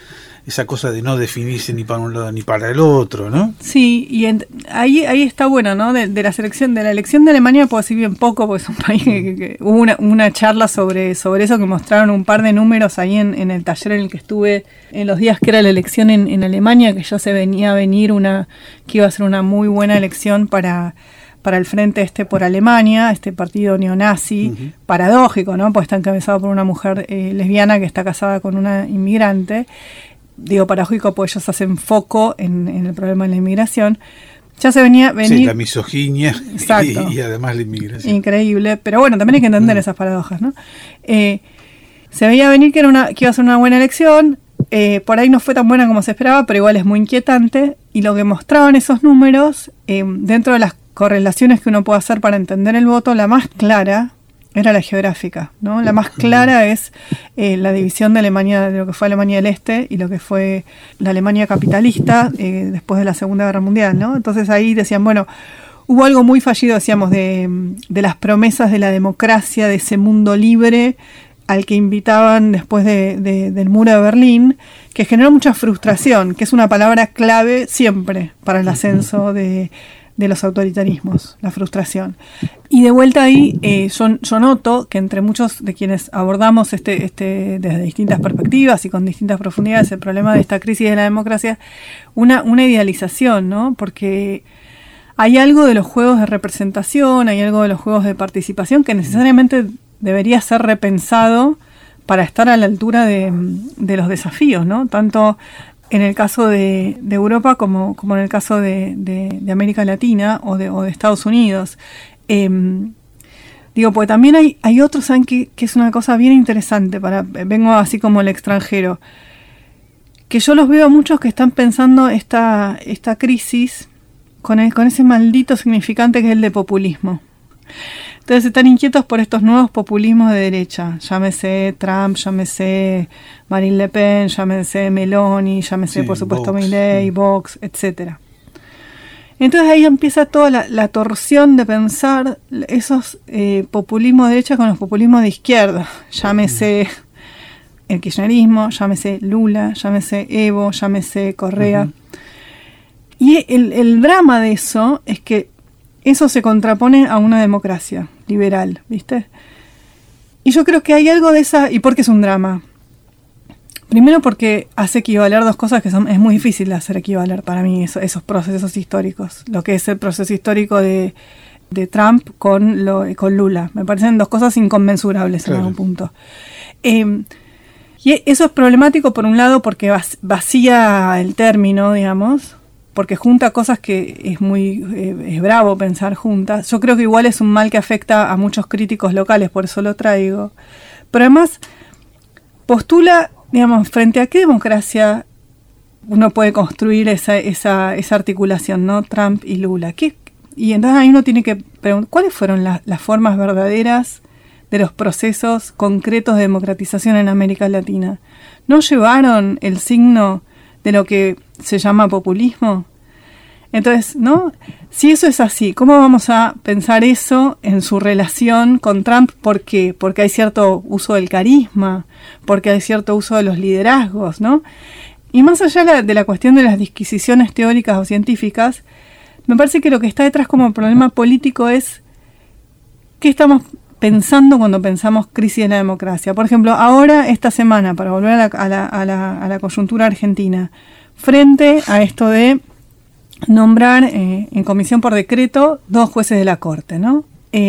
esa cosa de no definirse ni para un lado ni para el otro, ¿no? Sí, y ahí está bueno, ¿no? De la elección de Alemania puedo decir bien poco, porque es un país que hubo una charla sobre eso, que mostraron un par de números ahí en el taller en el que estuve en los días que era la elección en Alemania, que ya se venía a venir que iba a ser una muy buena elección para el Frente por Alemania, este partido neonazi, paradójico, ¿no? Pues está encabezado por una mujer lesbiana que está casada con una inmigrante. Digo paradójico porque ellos hacen foco en el problema de la inmigración. Ya se venía venir... Sí, la misoginia y además la inmigración. Increíble, pero bueno, también hay que entender esas paradojas, ¿no? Se veía venir que iba a ser una buena elección, por ahí no fue tan buena como se esperaba, pero igual es muy inquietante, y lo que mostraban esos números, dentro de las correlaciones que uno puede hacer para entender el voto, la más clara era la geográfica, ¿no? La más clara es la división de Alemania, de lo que fue Alemania del Este y lo que fue la Alemania capitalista después de la Segunda Guerra Mundial, ¿no? Entonces ahí decían, bueno, hubo algo muy fallido, decíamos, de las promesas de la democracia, de ese mundo libre al que invitaban después del muro de Berlín, que generó mucha frustración, que es una palabra clave siempre para el ascenso de los autoritarismos, la frustración. Y de vuelta ahí, yo noto que entre muchos de quienes abordamos desde distintas perspectivas y con distintas profundidades el problema de esta crisis de la democracia, una idealización, ¿no? Porque hay algo de los juegos de representación, hay algo de los juegos de participación que necesariamente debería ser repensado para estar a la altura de los desafíos, ¿no? Tanto en el caso de Europa como en el caso de América Latina o de Estados Unidos. Porque también hay otros, ¿saben? Que es una cosa bien interesante, vengo así como el extranjero, que yo los veo a muchos que están pensando esta crisis con ese maldito significante que es el de populismo. Entonces están inquietos por estos nuevos populismos de derecha, llámese Trump, llámese Marine Le Pen, llámese Meloni, llámese por supuesto Milei, Vox, etcétera. Entonces ahí empieza toda la torsión de pensar esos populismos de derecha con los populismos de izquierda, llámese el kirchnerismo, llámese Lula, llámese Evo, llámese Correa. Y el drama de eso es que eso se contrapone a una democracia liberal, ¿viste? Y yo creo que hay algo de esa... ¿Y por qué es un drama? Primero porque hace equivaler dos cosas que es muy difícil de hacer equivaler para mí, esos procesos históricos. Lo que es el proceso histórico de Trump con Lula. Me parecen dos cosas inconmensurables en algún punto. Y eso es problemático por un lado porque vacía el término, digamos, porque junta cosas que es bravo pensar juntas. Yo creo que igual es un mal que afecta a muchos críticos locales, por eso lo traigo. Pero además postula, digamos, frente a qué democracia uno puede construir esa articulación, ¿no? Trump y Lula. Y entonces ahí uno tiene que preguntar, ¿cuáles fueron las formas verdaderas de los procesos concretos de democratización en América Latina? ¿No llevaron el signo de lo que se llama populismo? Entonces, ¿no? Si eso es así, ¿cómo vamos a pensar eso en su relación con Trump? ¿Por qué? Porque hay cierto uso del carisma, porque hay cierto uso de los liderazgos, ¿no? Y más allá de la cuestión de las disquisiciones teóricas o científicas, me parece que lo que está detrás como problema político es qué estamos pensando cuando pensamos crisis de la democracia. Por ejemplo, ahora, esta semana, para volver a la coyuntura argentina, frente a esto de nombrar en comisión por decreto 2 jueces de la Corte, ¿no?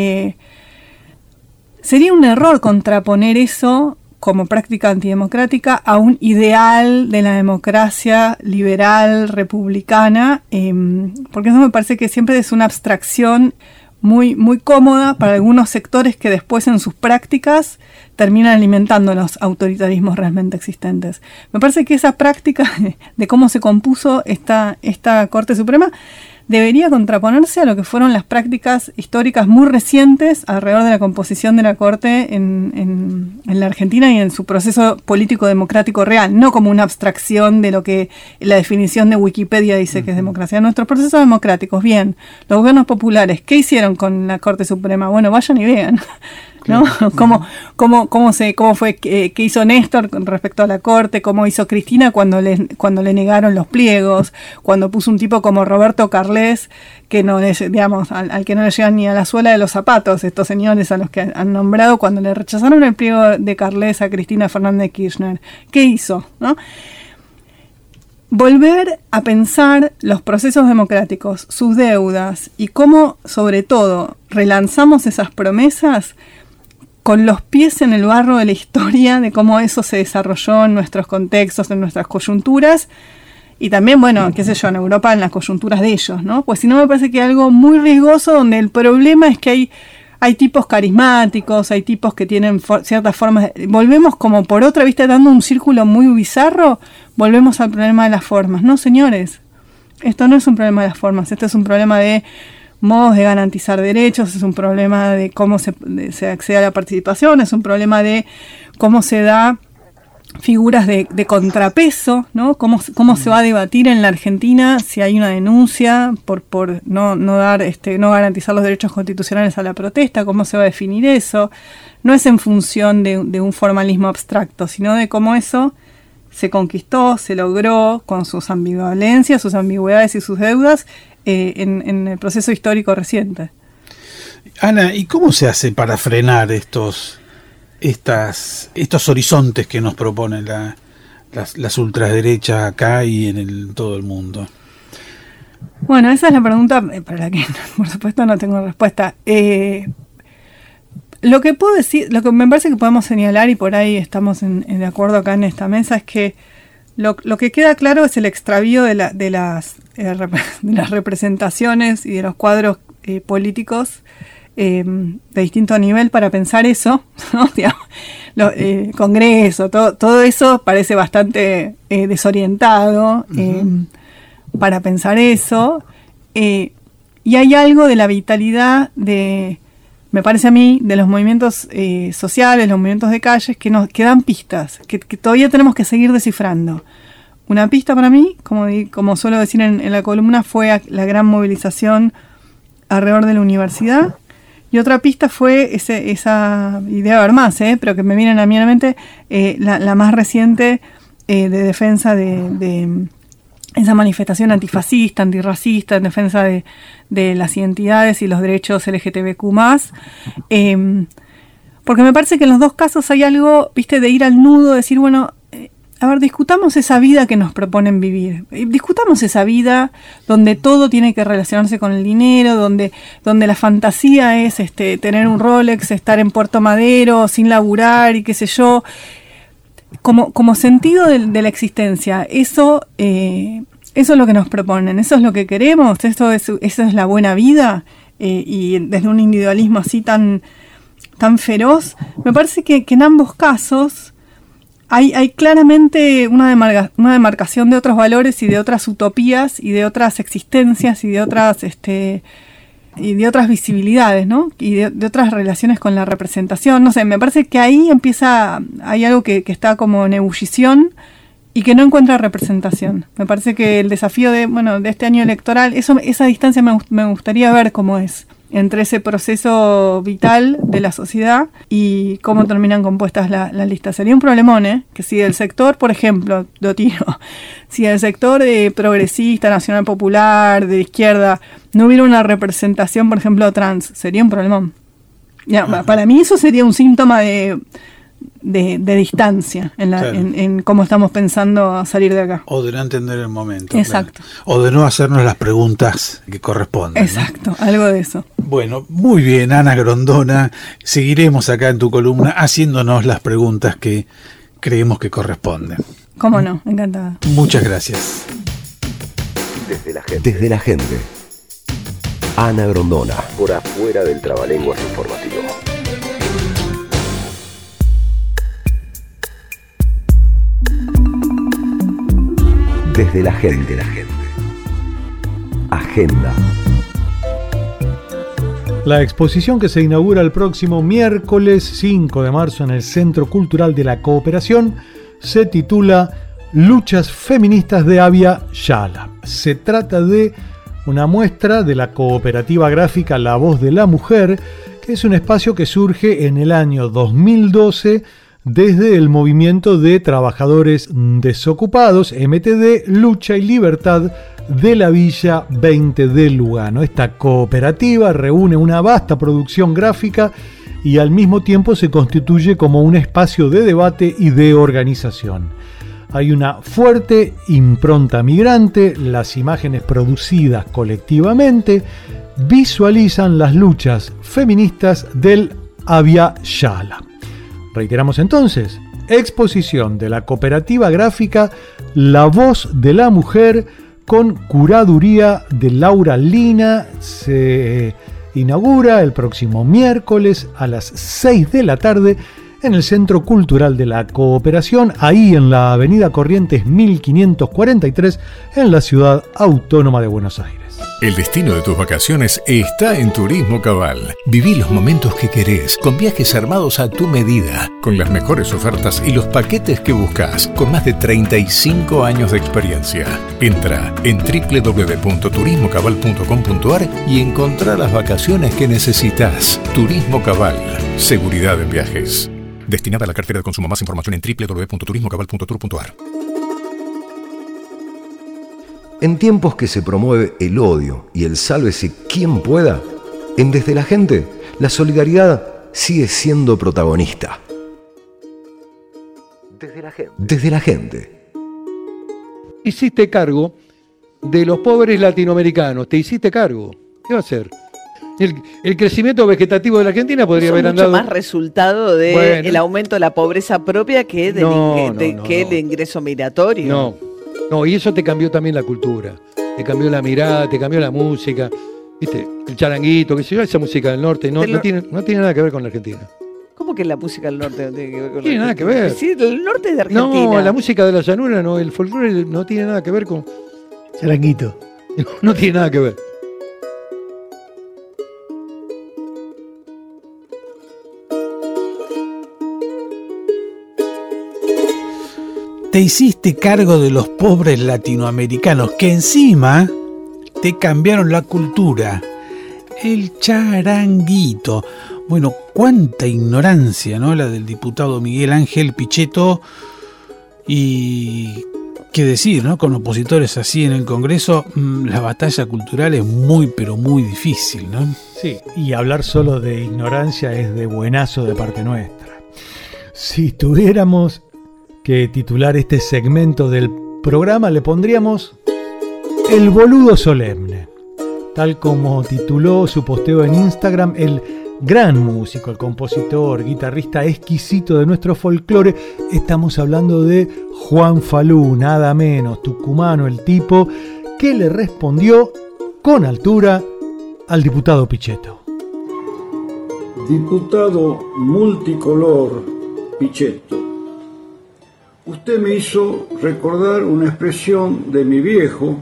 Sería un error contraponer eso como práctica antidemocrática a un ideal de la democracia liberal, republicana, porque eso me parece que siempre es una abstracción muy, muy cómoda para algunos sectores que después en sus prácticas terminan alimentando los autoritarismos realmente existentes. Me parece que esa práctica de cómo se compuso esta Corte Suprema debería contraponerse a lo que fueron las prácticas históricas muy recientes alrededor de la composición de la Corte en la Argentina y en su proceso político-democrático real, no como una abstracción de lo que la definición de Wikipedia dice que es democracia. Nuestros procesos democráticos, bien, los gobiernos populares, ¿qué hicieron con la Corte Suprema? Bueno, vayan y vean. ¿no? ¿Cómo fue qué hizo Néstor con respecto a la corte? ¿Cómo hizo Cristina cuando le negaron los pliegos? Cuando puso un tipo como Roberto Carles, que no, digamos, al que no le llegan ni a la suela de los zapatos, estos señores a los que han nombrado, cuando le rechazaron el pliego de Carles a Cristina Fernández Kirchner. ¿Qué hizo? ¿No? Volver a pensar los procesos democráticos, sus deudas y cómo, sobre todo, relanzamos esas promesas con los pies en el barro de la historia, de cómo eso se desarrolló en nuestros contextos, en nuestras coyunturas, y también, bueno, qué sé yo, en Europa, en las coyunturas de ellos, ¿no? Pues si no, me parece que hay algo muy riesgoso donde el problema es que hay tipos carismáticos, hay tipos que tienen ciertas formas. Volvemos como por otra, ¿viste? Dando un círculo muy bizarro, volvemos al problema de las formas. No, señores, esto no es un problema de las formas, esto es un problema de modos de garantizar derechos, es un problema de cómo se accede a la participación, es un problema de cómo se da figuras de contrapeso, ¿no? Cómo se va a debatir en la Argentina si hay una denuncia por no garantizar los derechos constitucionales a la protesta, cómo se va a definir eso. No es en función de un formalismo abstracto, sino de cómo eso se conquistó, se logró con sus ambivalencias, sus ambigüedades y sus deudas en el proceso histórico reciente. Ana, ¿y cómo se hace para frenar estos horizontes que nos proponen las ultraderechas acá y en todo el mundo? Bueno, esa es la pregunta para la que por supuesto no tengo respuesta. Lo que puedo decir, lo que me parece que podemos señalar, y por ahí estamos de acuerdo acá en esta mesa, es que lo que queda claro es el extravío de las representaciones y de los cuadros políticos de distinto nivel para pensar eso, ¿no? Digamos, Congreso, todo eso parece bastante desorientado para pensar eso, y hay algo de la vitalidad me parece a mí, de los movimientos sociales, los movimientos de calles, que dan pistas, que todavía tenemos que seguir descifrando. Una pista para mí, como suelo decir en la columna, fue la gran movilización alrededor de la universidad. Y otra pista fue esa, y debe haber más, pero que me vienen a mí a la mente, la más reciente de defensa de esa manifestación antifascista, antirracista, en defensa de las identidades y los derechos LGTBQ+. Porque me parece que en los dos casos hay algo, viste, de ir al nudo, decir, bueno, a ver, discutamos esa vida que nos proponen vivir. Discutamos esa vida donde todo tiene que relacionarse con el dinero, donde la fantasía es tener un Rolex, estar en Puerto Madero sin laburar y qué sé yo. Como sentido de la existencia, eso es lo que nos proponen, eso es lo que queremos, esa es la buena vida, y desde un individualismo así tan feroz, me parece que en ambos casos hay claramente una demarcación de otros valores y de otras utopías y de otras existencias y de otras visibilidades, ¿no? Y de otras relaciones con la representación. No sé, me parece que ahí hay algo que está como en ebullición y que no encuentra representación. Me parece que el desafío de este año electoral, esa distancia me gustaría ver cómo es entre ese proceso vital de la sociedad y cómo terminan compuestas las listas. Sería un problemón, que si el sector, por ejemplo, lo tiro, si el sector progresista, nacional popular, de izquierda, no hubiera una representación, por ejemplo, trans, sería un problemón. Para mí eso sería un síntoma de distancia en cómo estamos pensando salir de acá. O de no entender el momento. Exacto. Claro. O de no hacernos las preguntas que corresponden. Exacto, ¿no? Algo de eso. Bueno, muy bien, Ana Grondona. Seguiremos acá en tu columna haciéndonos las preguntas que creemos que corresponden. ¿Cómo no? Encantada. Muchas gracias. Desde la gente. Ana Grondona, por afuera del trabalenguas informativo. Desde la gente. Agenda. La exposición que se inaugura el próximo miércoles 5 de marzo en el Centro Cultural de la Cooperación se titula Luchas Feministas de Abya Yala. Se trata de una muestra de la cooperativa gráfica La Voz de la Mujer, que Es un espacio que surge en el año 2012 desde el Movimiento de Trabajadores Desocupados, MTD, Lucha y Libertad de la Villa 20 de Lugano. Esta cooperativa reúne una vasta producción gráfica y al mismo tiempo se constituye como un espacio de debate y de organización. Hay una fuerte impronta migrante, las imágenes producidas colectivamente visualizan las luchas feministas del Abya Yala. Reiteramos entonces, exposición de la cooperativa gráfica La Voz de la Mujer con curaduría de Laura Lina. Se inaugura el próximo miércoles a las 6 de la tarde en el Centro Cultural de la Cooperación, ahí en la Avenida Corrientes 1543, en la Ciudad Autónoma de Buenos Aires. El destino de tus vacaciones está en Turismo Cabal. Viví los momentos que querés, con viajes armados a tu medida, con las mejores ofertas y los paquetes que buscas, con más de 35 años de experiencia. Entra en www.turismocabal.com.ar y encontrá las vacaciones que necesitas. Turismo Cabal, seguridad en viajes. Destinada a la cartera de consumo. Más información en www.turismocabal.tour.ar. En tiempos que se promueve el odio y el sálvese quien pueda, en Desde la Gente, la solidaridad sigue siendo protagonista. Desde la Gente. Hiciste cargo de los pobres latinoamericanos, te hiciste cargo. ¿Qué va a hacer? El crecimiento vegetativo de la Argentina podría haber andado... mucho más resultado del aumento de la pobreza propia que el ingreso migratorio. No, y eso te cambió también la cultura, te cambió la mirada, te cambió la música, ¿viste? El charanguito, qué sé yo, esa música del norte no tiene nada que ver con la Argentina. ¿Cómo que la música del norte no tiene que ver con la Argentina? Tiene nada que ver. Sí, el norte es de Argentina. No, la música de la llanura, no, el folclore no tiene nada que ver con... Charanguito. No tiene nada que ver. Te hiciste cargo de los pobres latinoamericanos que encima te cambiaron la cultura. El charanguito. Bueno, cuánta ignorancia, ¿no? La del diputado Miguel Ángel Pichetto. Y qué decir, ¿no? Con opositores así en el Congreso, la batalla cultural es muy, pero muy difícil, ¿no? Sí, y hablar solo de ignorancia es de buenazo de parte nuestra. Si tuviéramos que titular este segmento del programa, le pondríamos El Boludo Solemne, tal como tituló su posteo en Instagram el gran músico, el compositor, guitarrista exquisito de nuestro folclore. Estamos hablando de Juan Falú, nada menos, tucumano el tipo, que le respondió con altura al diputado Pichetto. Diputado multicolor Pichetto, usted me hizo recordar una expresión de mi viejo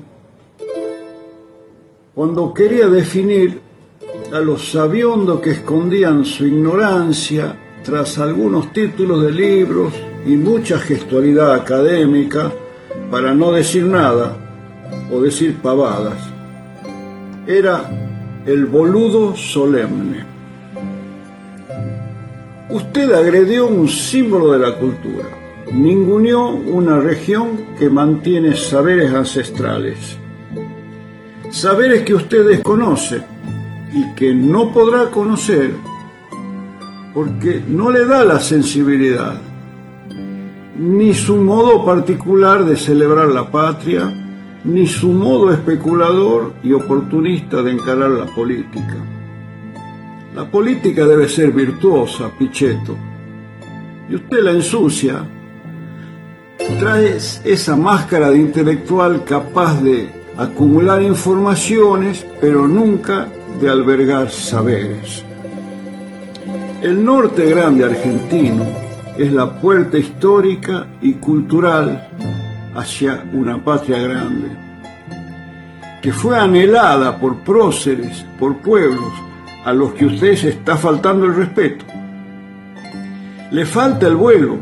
cuando quería definir a los sabiondos que escondían su ignorancia tras algunos títulos de libros y mucha gestualidad académica para no decir nada o decir pavadas. Era el boludo solemne. Usted agredió un símbolo de la cultura. Ninguneó una región que mantiene saberes ancestrales. Saberes que usted desconoce y que no podrá conocer porque no le da la sensibilidad, ni su modo particular de celebrar la patria, ni su modo especulador y oportunista de encarar la política. La política debe ser virtuosa, Pichetto, y usted la ensucia. Trae esa máscara de intelectual capaz de acumular informaciones, pero nunca de albergar saberes. El norte grande argentino es la puerta histórica y cultural hacia una patria grande, que fue anhelada por próceres, por pueblos a los que usted se está faltando el respeto. Le falta el vuelo,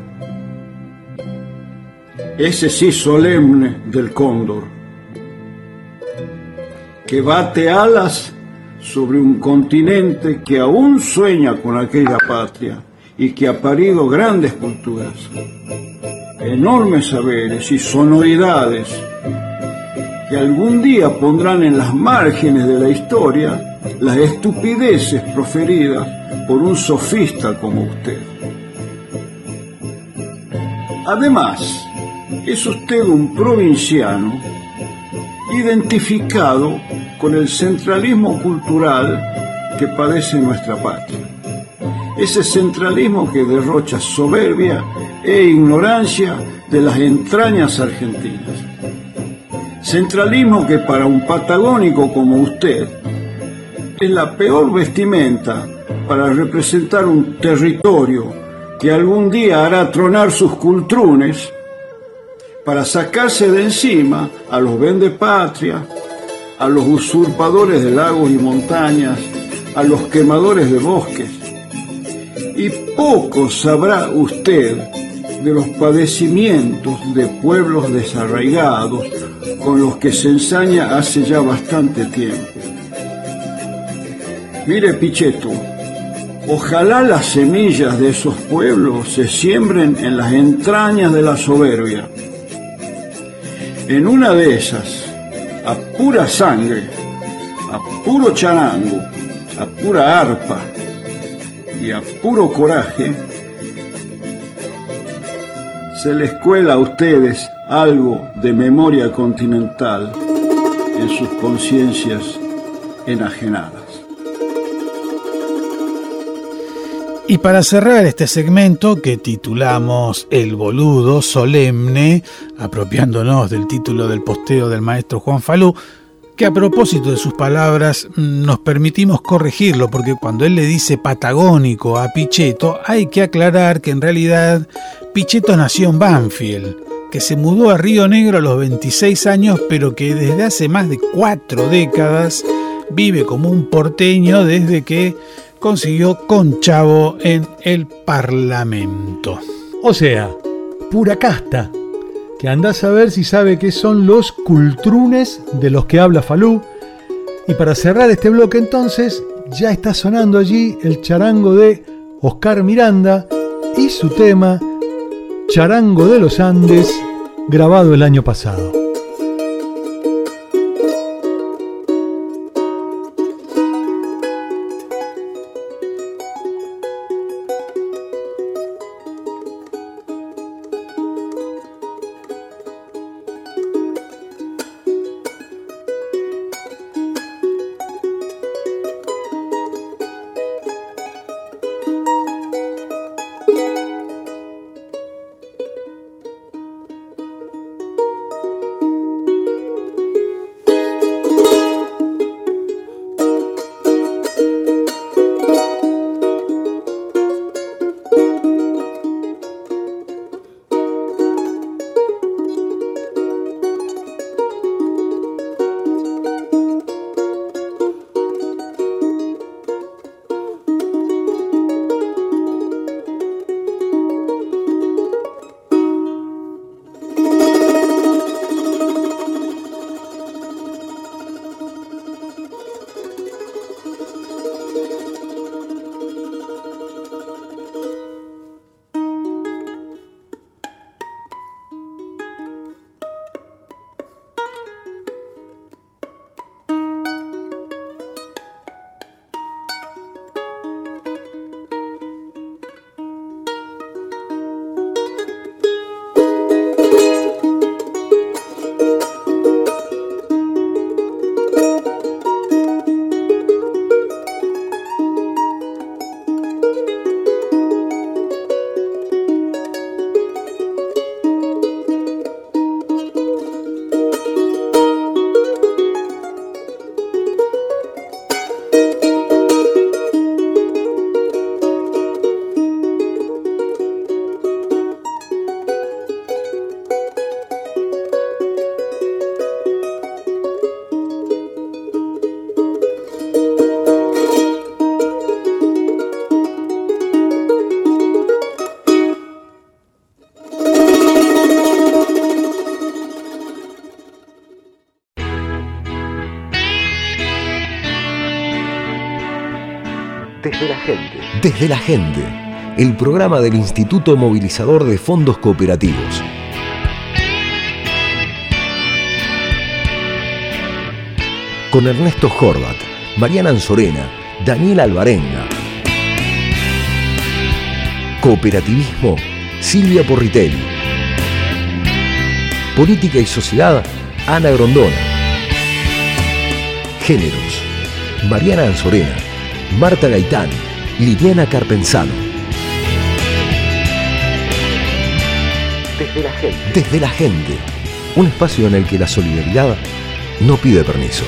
ese sí solemne del cóndor, que bate alas sobre un continente que aún sueña con aquella patria y que ha parido grandes culturas, enormes saberes y sonoridades que algún día pondrán en las márgenes de la historia las estupideces proferidas por un sofista como usted. Además, es usted un provinciano identificado con el centralismo cultural que padece nuestra patria. Ese centralismo que derrocha soberbia e ignorancia de las entrañas argentinas. Centralismo que para un patagónico como usted es la peor vestimenta para representar un territorio que algún día hará tronar sus cultrunes para sacarse de encima a los vendepatria, a los usurpadores de lagos y montañas, a los quemadores de bosques. Y poco sabrá usted de los padecimientos de pueblos desarraigados con los que se ensaña hace ya bastante tiempo. Mire, Pichetto, ojalá las semillas de esos pueblos se siembren en las entrañas de la soberbia. En una de esas, a pura sangre, a puro charango, a pura arpa y a puro coraje, se les cuela a ustedes algo de memoria continental en sus conciencias enajenadas. Y para cerrar este segmento que titulamos El Boludo Solemne, apropiándonos del título del posteo del maestro Juan Falú, que a propósito de sus palabras nos permitimos corregirlo, porque cuando él le dice patagónico a Pichetto, hay que aclarar que en realidad Pichetto nació en Banfield, que se mudó a Río Negro a los 26 años, pero que desde hace más de 4 décadas vive como un porteño desde que consiguió conchavo en el Parlamento. O sea, pura casta, que andás a ver si sabe qué son los cultrunes de los que habla Falú. Y para cerrar este bloque entonces, ya está sonando allí el charango de Oscar Miranda y su tema Charango de los Andes, grabado el año pasado. Desde la gente. Desde la gente. El programa del Instituto Movilizador de Fondos Cooperativos. Con Ernesto Horvat, Mariana Anzorena, Daniel Alvarenga. Cooperativismo, Silvia Porritelli. Política y sociedad, Ana Grondona. Géneros, Mariana Anzorena, Marta Gaitán, Liliana Carpenzano. Desde la gente. Desde la gente. Un espacio en el que la solidaridad no pide permiso.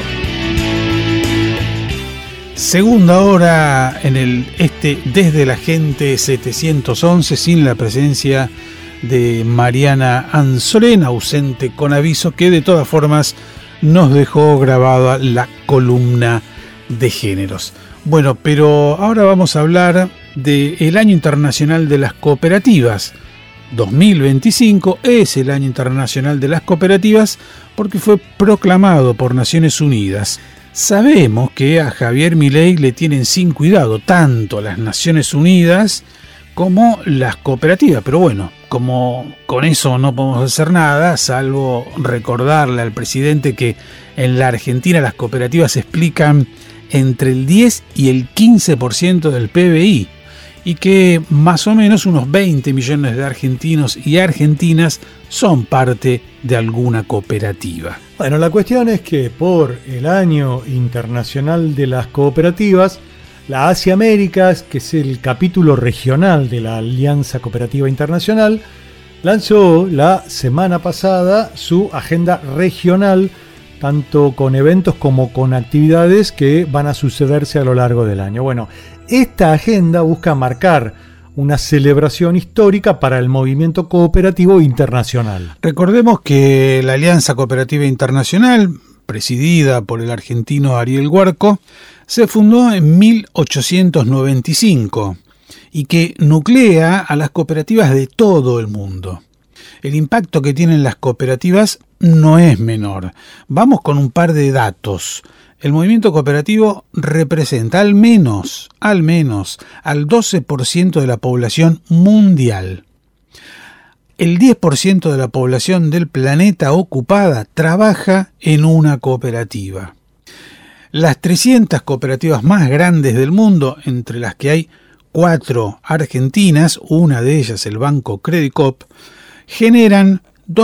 Segunda hora en el Desde la Gente 711, sin la presencia de Mariana Anzorena, ausente con aviso, que de todas formas nos dejó grabada la columna de géneros. Bueno, pero ahora vamos a hablar del Año Internacional de las Cooperativas. 2025 es el Año Internacional de las Cooperativas porque fue proclamado por Naciones Unidas. Sabemos que a Javier Milei le tienen sin cuidado tanto las Naciones Unidas como las cooperativas, pero bueno, como con eso no podemos hacer nada, salvo recordarle al presidente que en la Argentina las cooperativas explican entre el 10 y el 15% del PBI, y que más o menos unos 20 millones de argentinos y argentinas son parte de alguna cooperativa. Bueno, la cuestión es que por el Año Internacional de las Cooperativas, la Asia Américas, que es el capítulo regional de la Alianza Cooperativa Internacional, lanzó la semana pasada su agenda regional, tanto con eventos como con actividades que van a sucederse a lo largo del año. Bueno, esta agenda busca marcar una celebración histórica para el movimiento cooperativo internacional. Recordemos que la Alianza Cooperativa Internacional, presidida por el argentino Ariel Guarco, se fundó en 1895 y que nuclea a las cooperativas de todo el mundo. El impacto que tienen las cooperativas no es menor. Vamos con un par de datos. El movimiento cooperativo representa al menos al 12% de la población mundial. El 10% de la población del planeta ocupada trabaja en una cooperativa. Las 300 cooperativas más grandes del mundo, entre las que hay 4 argentinas, una de ellas el Banco Credicop, generan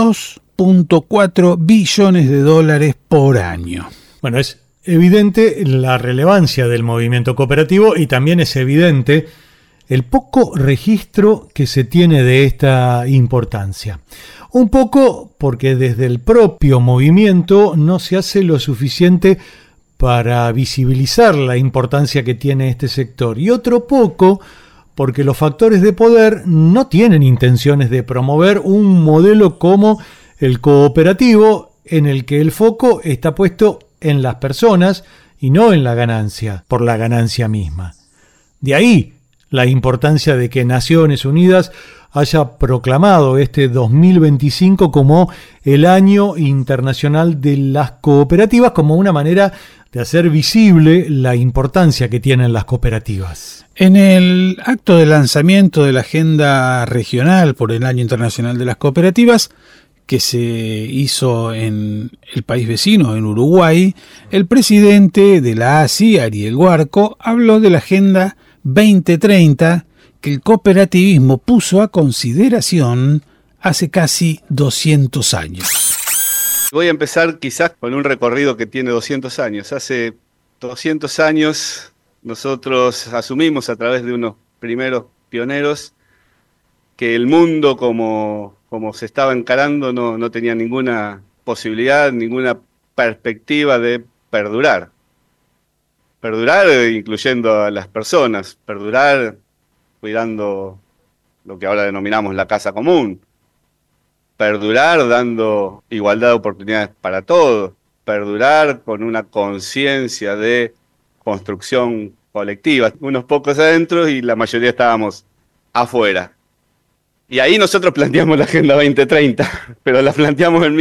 2.4 billones de dólares por año. Bueno, es evidente la relevancia del movimiento cooperativo y también es evidente el poco registro que se tiene de esta importancia. Un poco porque desde el propio movimiento no se hace lo suficiente para visibilizar la importancia que tiene este sector, y otro poco porque los factores de poder no tienen intenciones de promover un modelo como el cooperativo, en el que el foco está puesto en las personas y no en la ganancia, por la ganancia misma. De ahí la importancia de que Naciones Unidas haya proclamado este 2025 como el Año Internacional de las Cooperativas, como una manera de hacer visible la importancia que tienen las cooperativas. En el acto de lanzamiento de la agenda regional por el Año Internacional de las Cooperativas, que se hizo en el país vecino, en Uruguay, el presidente de la ASI, Ariel Guarco, habló de la Agenda 2030 que el cooperativismo puso a consideración hace casi 200 años. Voy a empezar quizás con un recorrido que tiene 200 años. Hace 200 años nosotros asumimos a través de unos primeros pioneros que el mundo como se estaba encarando no tenía ninguna posibilidad, ninguna perspectiva de perdurar. Perdurar incluyendo a las personas, perdurar cuidando lo que ahora denominamos la casa común, perdurar dando igualdad de oportunidades para todos, perdurar con una conciencia de construcción colectiva, unos pocos adentro y la mayoría estábamos afuera. Y ahí nosotros planteamos la Agenda 2030, pero la planteamos en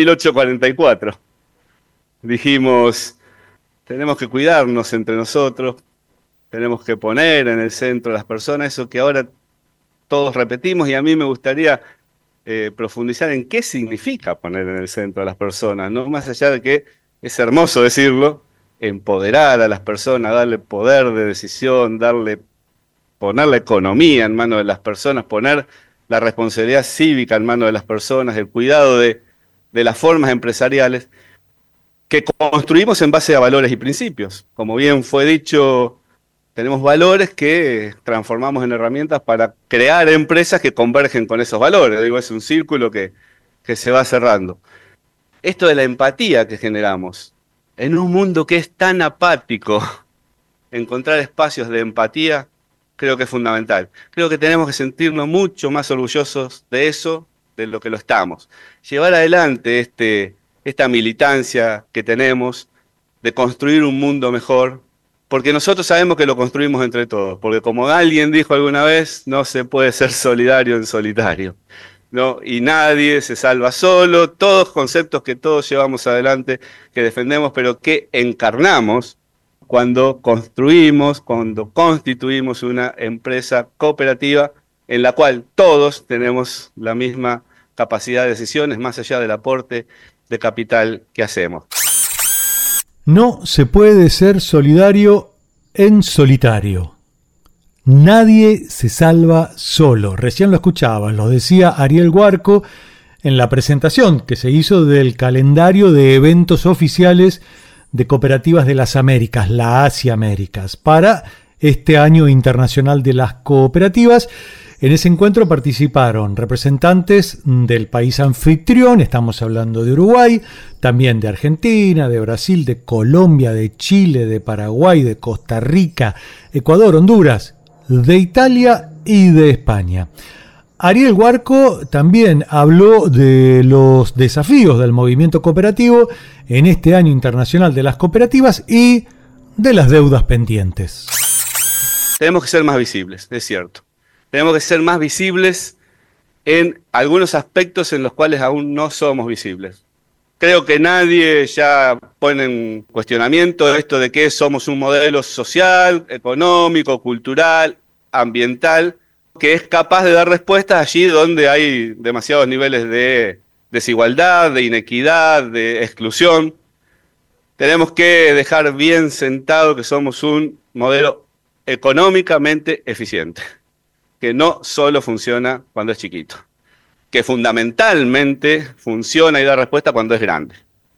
1844. Dijimos, tenemos que cuidarnos entre nosotros, tenemos que poner en el centro a las personas, eso que ahora todos repetimos, y a mí me gustaría profundizar en qué significa poner en el centro a las personas, ¿no? Más allá de que es hermoso decirlo, empoderar a las personas, darle poder de decisión, poner la economía en manos de las personas, poner la responsabilidad cívica en manos de las personas, el cuidado de las formas empresariales, que construimos en base a valores y principios. Como bien fue dicho, tenemos valores que transformamos en herramientas para crear empresas que convergen con esos valores. Digo, es un círculo que se va cerrando. Esto de la empatía que generamos, en un mundo que es tan apático, encontrar espacios de empatía creo que es fundamental. Creo que tenemos que sentirnos mucho más orgullosos de eso, de lo que lo estamos. Llevar adelante esta militancia que tenemos de construir un mundo mejor, porque nosotros sabemos que lo construimos entre todos, porque como alguien dijo alguna vez, no se puede ser solidario en solitario, ¿no? Y nadie se salva solo, todos conceptos que todos llevamos adelante, que defendemos, pero que encarnamos cuando construimos, cuando constituimos una empresa cooperativa en la cual todos tenemos la misma capacidad de decisiones, más allá del aporte de capital que hacemos. No se puede ser solidario en solitario. Nadie se salva solo. Recién lo escuchaban, lo decía Ariel Huarco en la presentación que se hizo del calendario de eventos oficiales de Cooperativas de las Américas, la Asia Américas, para este año internacional de las cooperativas. En ese encuentro participaron representantes del país anfitrión, estamos hablando de Uruguay, también de Argentina, de Brasil, de Colombia, de Chile, de Paraguay, de Costa Rica, Ecuador, Honduras, de Italia y de España. Ariel Huarco también habló de los desafíos del movimiento cooperativo en este año internacional de las cooperativas y de las deudas pendientes. Tenemos que ser más visibles, es cierto. Tenemos que ser más visibles en algunos aspectos en los cuales aún no somos visibles. Creo que nadie ya pone en cuestionamiento esto de que somos un modelo social, económico, cultural, ambiental, que es capaz de dar respuestas allí donde hay demasiados niveles de desigualdad, de inequidad, de exclusión. Tenemos que dejar bien sentado que somos un modelo económicamente eficiente, que no solo funciona cuando es chiquito, que fundamentalmente funciona y da respuesta cuando es grande.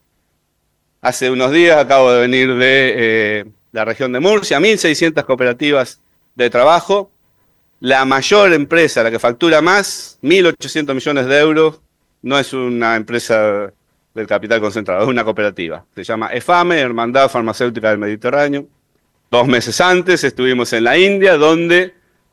Hace unos días acabo de venir de la región de Murcia, 1.600 cooperativas de trabajo. La mayor empresa, la que factura más, 1.800 millones de euros, no es una empresa del capital concentrado, es una cooperativa. Se llama EFAME, Hermandad Farmacéutica del Mediterráneo. 2 meses antes estuvimos en la India, donde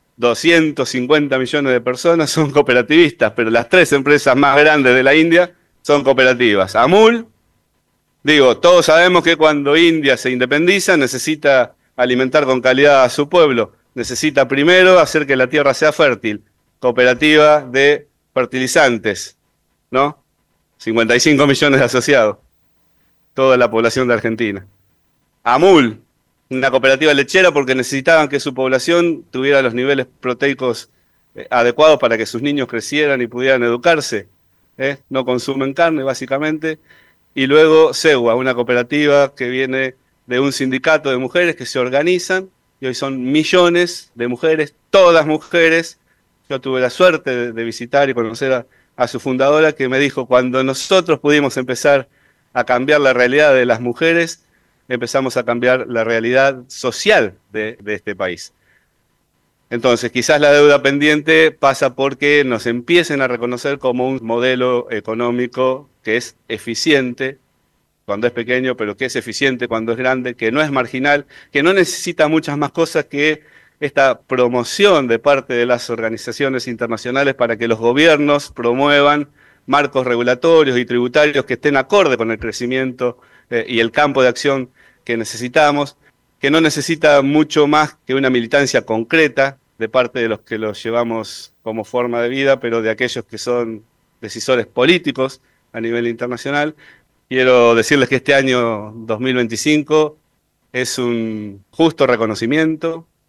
250 millones de personas son cooperativistas, pero las 3 empresas más grandes de la India son cooperativas. Amul, todos sabemos que cuando India se independiza necesita alimentar con calidad a su pueblo. Necesita primero hacer que la tierra sea fértil. Cooperativa de fertilizantes, ¿no? 55 millones de asociados. Toda la población de Argentina. Amul, una cooperativa lechera porque necesitaban que su población tuviera los niveles proteicos adecuados para que sus niños crecieran y pudieran educarse. No consumen carne, básicamente. Y luego Segua, una cooperativa que viene de un sindicato de mujeres que se organizan. Y hoy son millones de mujeres, todas mujeres. Yo tuve la suerte de visitar y conocer a su fundadora, que me dijo, cuando nosotros pudimos empezar a cambiar la realidad de las mujeres, empezamos a cambiar la realidad social de este país. Entonces, quizás la deuda pendiente pasa porque nos empiecen a reconocer como un modelo económico que es eficiente cuando es pequeño, pero que es eficiente cuando es grande, que no es marginal, que no necesita muchas más cosas que esta promoción de parte de las organizaciones internacionales para que los gobiernos promuevan marcos regulatorios y tributarios que estén acorde con el crecimiento y el campo de acción que necesitamos, que no necesita mucho más que una militancia concreta de parte de los que los llevamos como forma de vida, pero de aquellos que son decisores políticos a nivel internacional. Quiero decirles que este año 2025 es un justo reconocimiento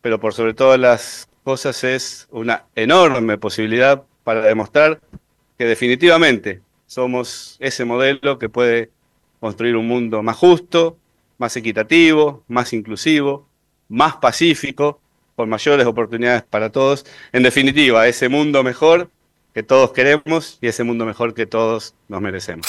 pero por sobre todas las cosas es una enorme posibilidad para demostrar que definitivamente somos ese modelo que puede construir un mundo más justo, más equitativo, más inclusivo, más pacífico, con mayores oportunidades para todos. En definitiva, ese mundo mejor que todos queremos y ese mundo mejor que todos nos merecemos.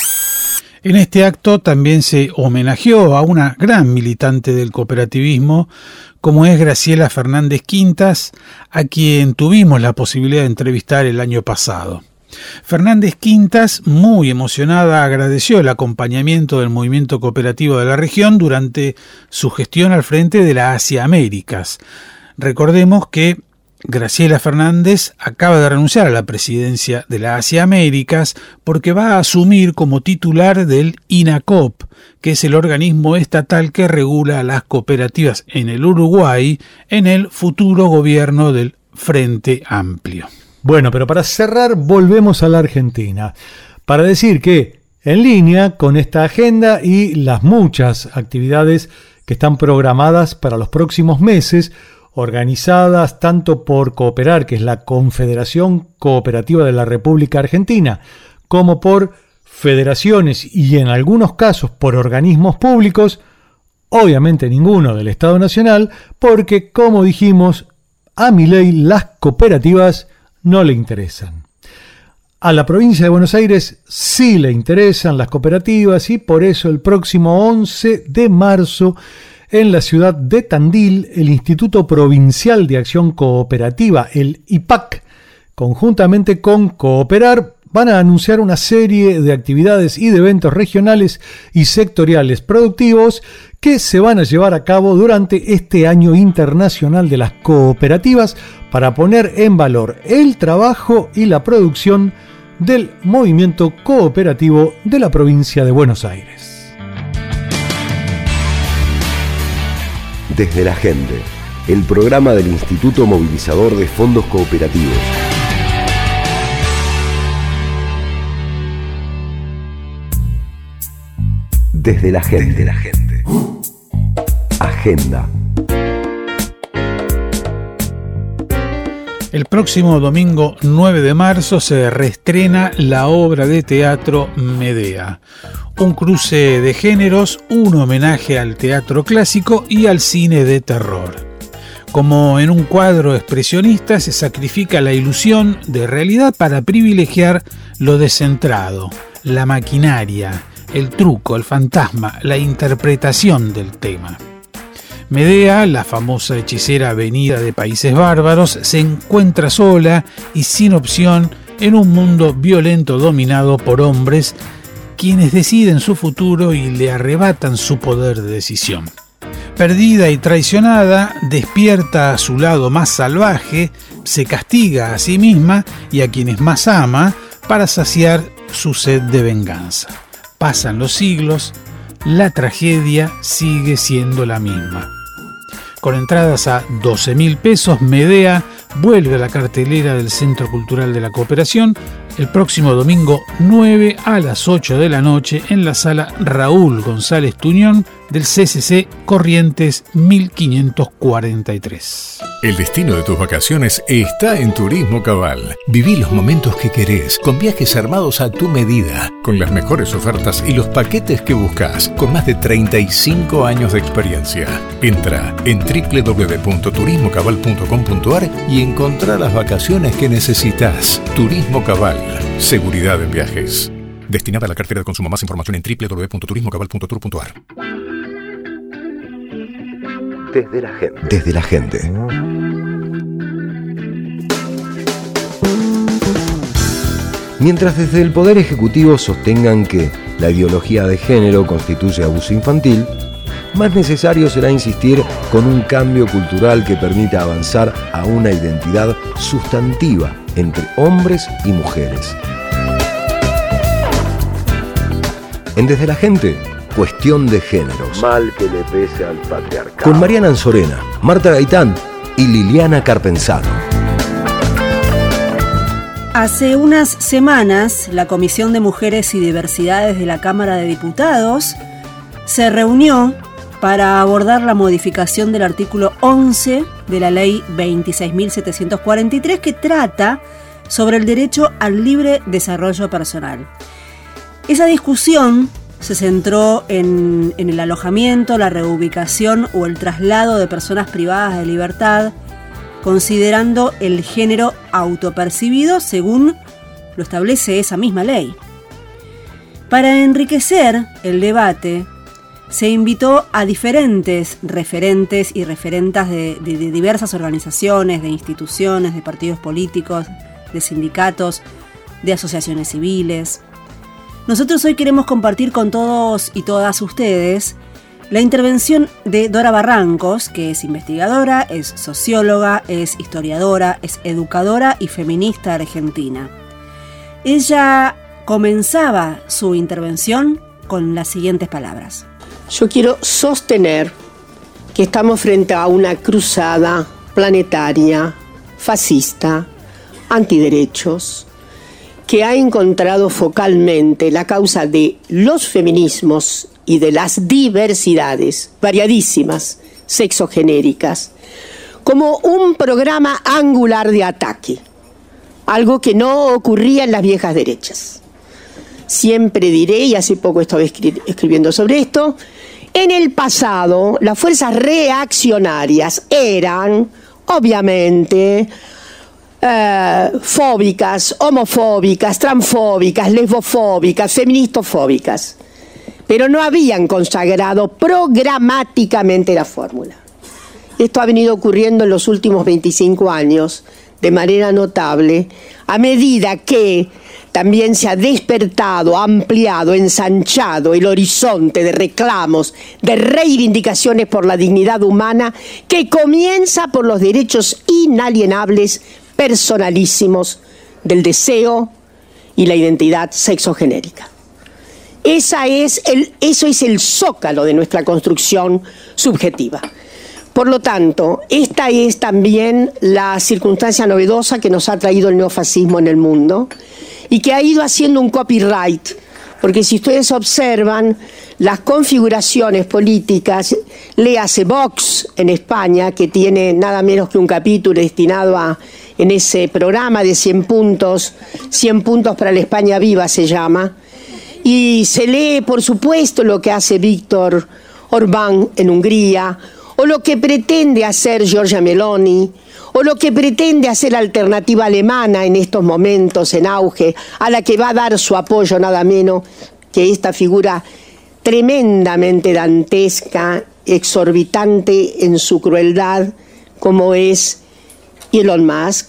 En este acto también se homenajeó a una gran militante del cooperativismo, como es Graciela Fernández Quintas, a quien tuvimos la posibilidad de entrevistar el año pasado. Fernández Quintas, muy emocionada, agradeció el acompañamiento del movimiento cooperativo de la región durante su gestión al frente de la Asia Américas. Recordemos que Graciela Fernández acaba de renunciar a la presidencia de la Asia Américas porque va a asumir como titular del INACOP, que es el organismo estatal que regula las cooperativas en el Uruguay en el futuro gobierno del Frente Amplio. Bueno, pero para cerrar volvemos a la Argentina, para decir que en línea con esta agenda y las muchas actividades que están programadas para los próximos meses, organizadas tanto por Cooperar, que es la Confederación Cooperativa de la República Argentina, como por federaciones y en algunos casos por organismos públicos, obviamente ninguno del Estado Nacional, porque como dijimos, a Milei las cooperativas no le interesan. A la provincia de Buenos Aires sí le interesan las cooperativas y por eso el próximo 11 de marzo en la ciudad de Tandil, el Instituto Provincial de Acción Cooperativa, el IPAC, conjuntamente con Cooperar, van a anunciar una serie de actividades y de eventos regionales y sectoriales productivos que se van a llevar a cabo durante este año internacional de las cooperativas para poner en valor el trabajo y la producción del movimiento cooperativo de la provincia de Buenos Aires. Desde la Gente, el programa del Instituto Movilizador de Fondos Cooperativos. Desde la Gente. Agenda. El próximo domingo 9 de marzo se reestrena la obra de teatro Medea. Un cruce de géneros, un homenaje al teatro clásico y al cine de terror. Como en un cuadro expresionista se sacrifica la ilusión de realidad para privilegiar lo descentrado, la maquinaria, el truco, el fantasma, la interpretación del tema. Medea, la famosa hechicera venida de países bárbaros, se encuentra sola y sin opción en un mundo violento dominado por hombres quienes deciden su futuro y le arrebatan su poder de decisión. Perdida y traicionada, despierta a su lado más salvaje, se castiga a sí misma y a quienes más ama para saciar su sed de venganza. Pasan los siglos, la tragedia sigue siendo la misma. Con entradas a 12.000 pesos, Medea vuelve a la cartelera del Centro Cultural de la Cooperación el próximo domingo 9 a las 8 de la noche en la sala Raúl González Tuñón del CCC Corrientes 1543. El destino de tus vacaciones está en Turismo Cabal. Viví los momentos que querés, con viajes armados a tu medida, con las mejores ofertas y los paquetes que buscas, con más de 35 años de experiencia. Entra en www.turismocabal.com.ar y encontrá las vacaciones que necesitas. Turismo Cabal. Seguridad en viajes. Destinada a la cartera de consumo. Más información en www.turismocabal.tour.ar. Desde la Gente. Desde la Gente. Mientras desde el Poder Ejecutivo sostengan que la ideología de género constituye abuso infantil, más necesario será insistir con un cambio cultural que permita avanzar a una identidad sustantiva entre hombres y mujeres. En Desde la Gente, cuestión de géneros. Mal que le pese al patriarcado. Con Mariana Anzorena, Marta Gaitán y Liliana Carpenzano. Hace unas semanas, la Comisión de Mujeres y Diversidades de la Cámara de Diputados se reunió para abordar la modificación del artículo 11 de la ley 26.743, que trata sobre el derecho al libre desarrollo personal. Esa discusión se centró en el alojamiento, la reubicación o el traslado de personas privadas de libertad, considerando el género autopercibido según lo establece esa misma ley. Para enriquecer el debate, se invitó a diferentes referentes y referentas de diversas organizaciones, de instituciones, de partidos políticos, de sindicatos, de asociaciones civiles. Nosotros hoy queremos compartir con todos y todas ustedes la intervención de Dora Barrancos, que es investigadora, es socióloga, es historiadora, es educadora y feminista argentina. Ella comenzaba su intervención con las siguientes palabras. Yo quiero sostener que estamos frente a una cruzada planetaria, fascista, antiderechos, que ha encontrado focalmente la causa de los feminismos y de las diversidades variadísimas, sexogenéricas, como un programa angular de ataque, algo que no ocurría en las viejas derechas. Siempre diré, y hace poco estaba escribiendo sobre esto, en el pasado las fuerzas reaccionarias eran, obviamente, fóbicas, homofóbicas, transfóbicas, lesbofóbicas, feministofóbicas, pero no habían consagrado programáticamente la fórmula. Esto ha venido ocurriendo en los últimos 25 años de manera notable, a medida que también se ha despertado, ampliado, ensanchado el horizonte de reclamos, de reivindicaciones por la dignidad humana, que comienza por los derechos inalienables, personalísimos del deseo y la identidad sexogenérica. Eso es el zócalo de nuestra construcción subjetiva. Por lo tanto, esta es también la circunstancia novedosa que nos ha traído el neofascismo en el mundo y que ha ido haciendo un copyright, porque si ustedes observan las configuraciones políticas, léase Vox en España, que tiene nada menos que un capítulo destinado en ese programa de 100 puntos para la España viva se llama, y se lee, por supuesto, lo que hace Víctor Orbán en Hungría, o lo que pretende hacer Giorgia Meloni, o lo que pretende hacer la alternativa alemana en estos momentos en auge, a la que va a dar su apoyo nada menos que esta figura tremendamente dantesca, exorbitante en su crueldad, como es Elon Musk.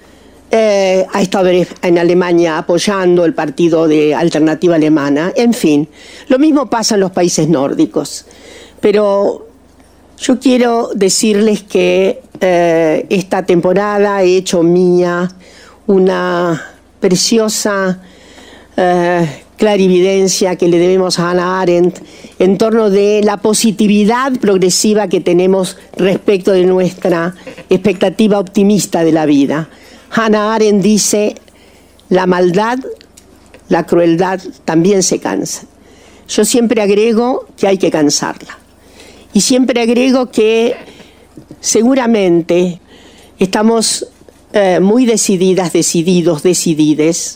Ha estado en Alemania apoyando el partido de alternativa alemana. En fin, lo mismo pasa en los países nórdicos. Pero yo quiero decirles que esta temporada he hecho mía una preciosa clarividencia que le debemos a Hannah Arendt en torno de la positividad progresiva que tenemos respecto de nuestra expectativa optimista de la vida. Hannah Arendt dice, la maldad, la crueldad también se cansa. Yo siempre agrego que hay que cansarla. Y siempre agrego que seguramente estamos muy decidides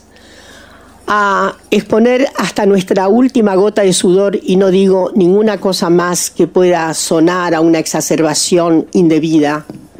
a exponer hasta nuestra última gota de sudor, y no digo ninguna cosa más que pueda sonar a una exacerbación indebida,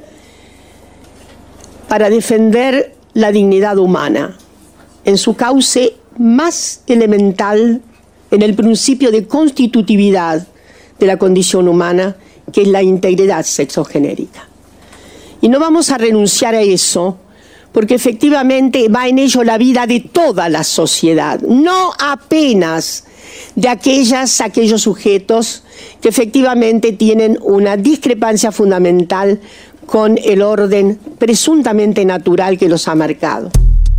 para defender la dignidad humana en su cauce más elemental, en el principio de constitutividad de la condición humana, que es la integridad sexogenérica. Y no vamos a renunciar a eso, porque efectivamente va en ello la vida de toda la sociedad, no apenas de aquellos sujetos que efectivamente tienen una discrepancia fundamental con el orden presuntamente natural que los ha marcado.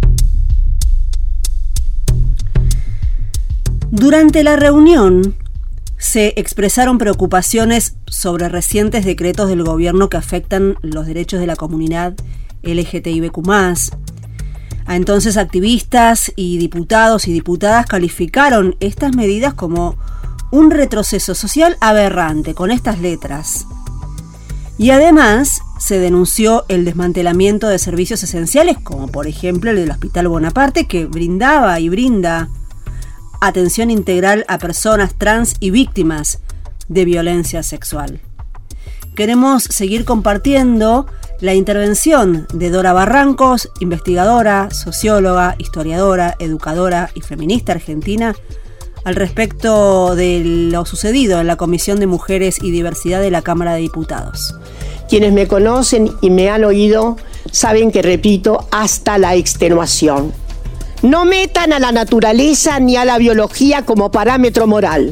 Durante la reunión se expresaron preocupaciones sobre recientes decretos del gobierno que afectan los derechos de la comunidad LGTBIQ+. A entonces activistas y diputados y diputadas calificaron estas medidas como un retroceso social aberrante, con estas letras: Y además se denunció el desmantelamiento de servicios esenciales, como por ejemplo el del Hospital Bonaparte, que brindaba y brinda atención integral a personas trans y víctimas de violencia sexual. Queremos seguir compartiendo la intervención de Dora Barrancos, investigadora, socióloga, historiadora, educadora y feminista argentina, al respecto de lo sucedido en la Comisión de Mujeres y Diversidad de la Cámara de Diputados. Quienes me conocen y me han oído saben que repito hasta la extenuación. No metan a la naturaleza ni a la biología como parámetro moral.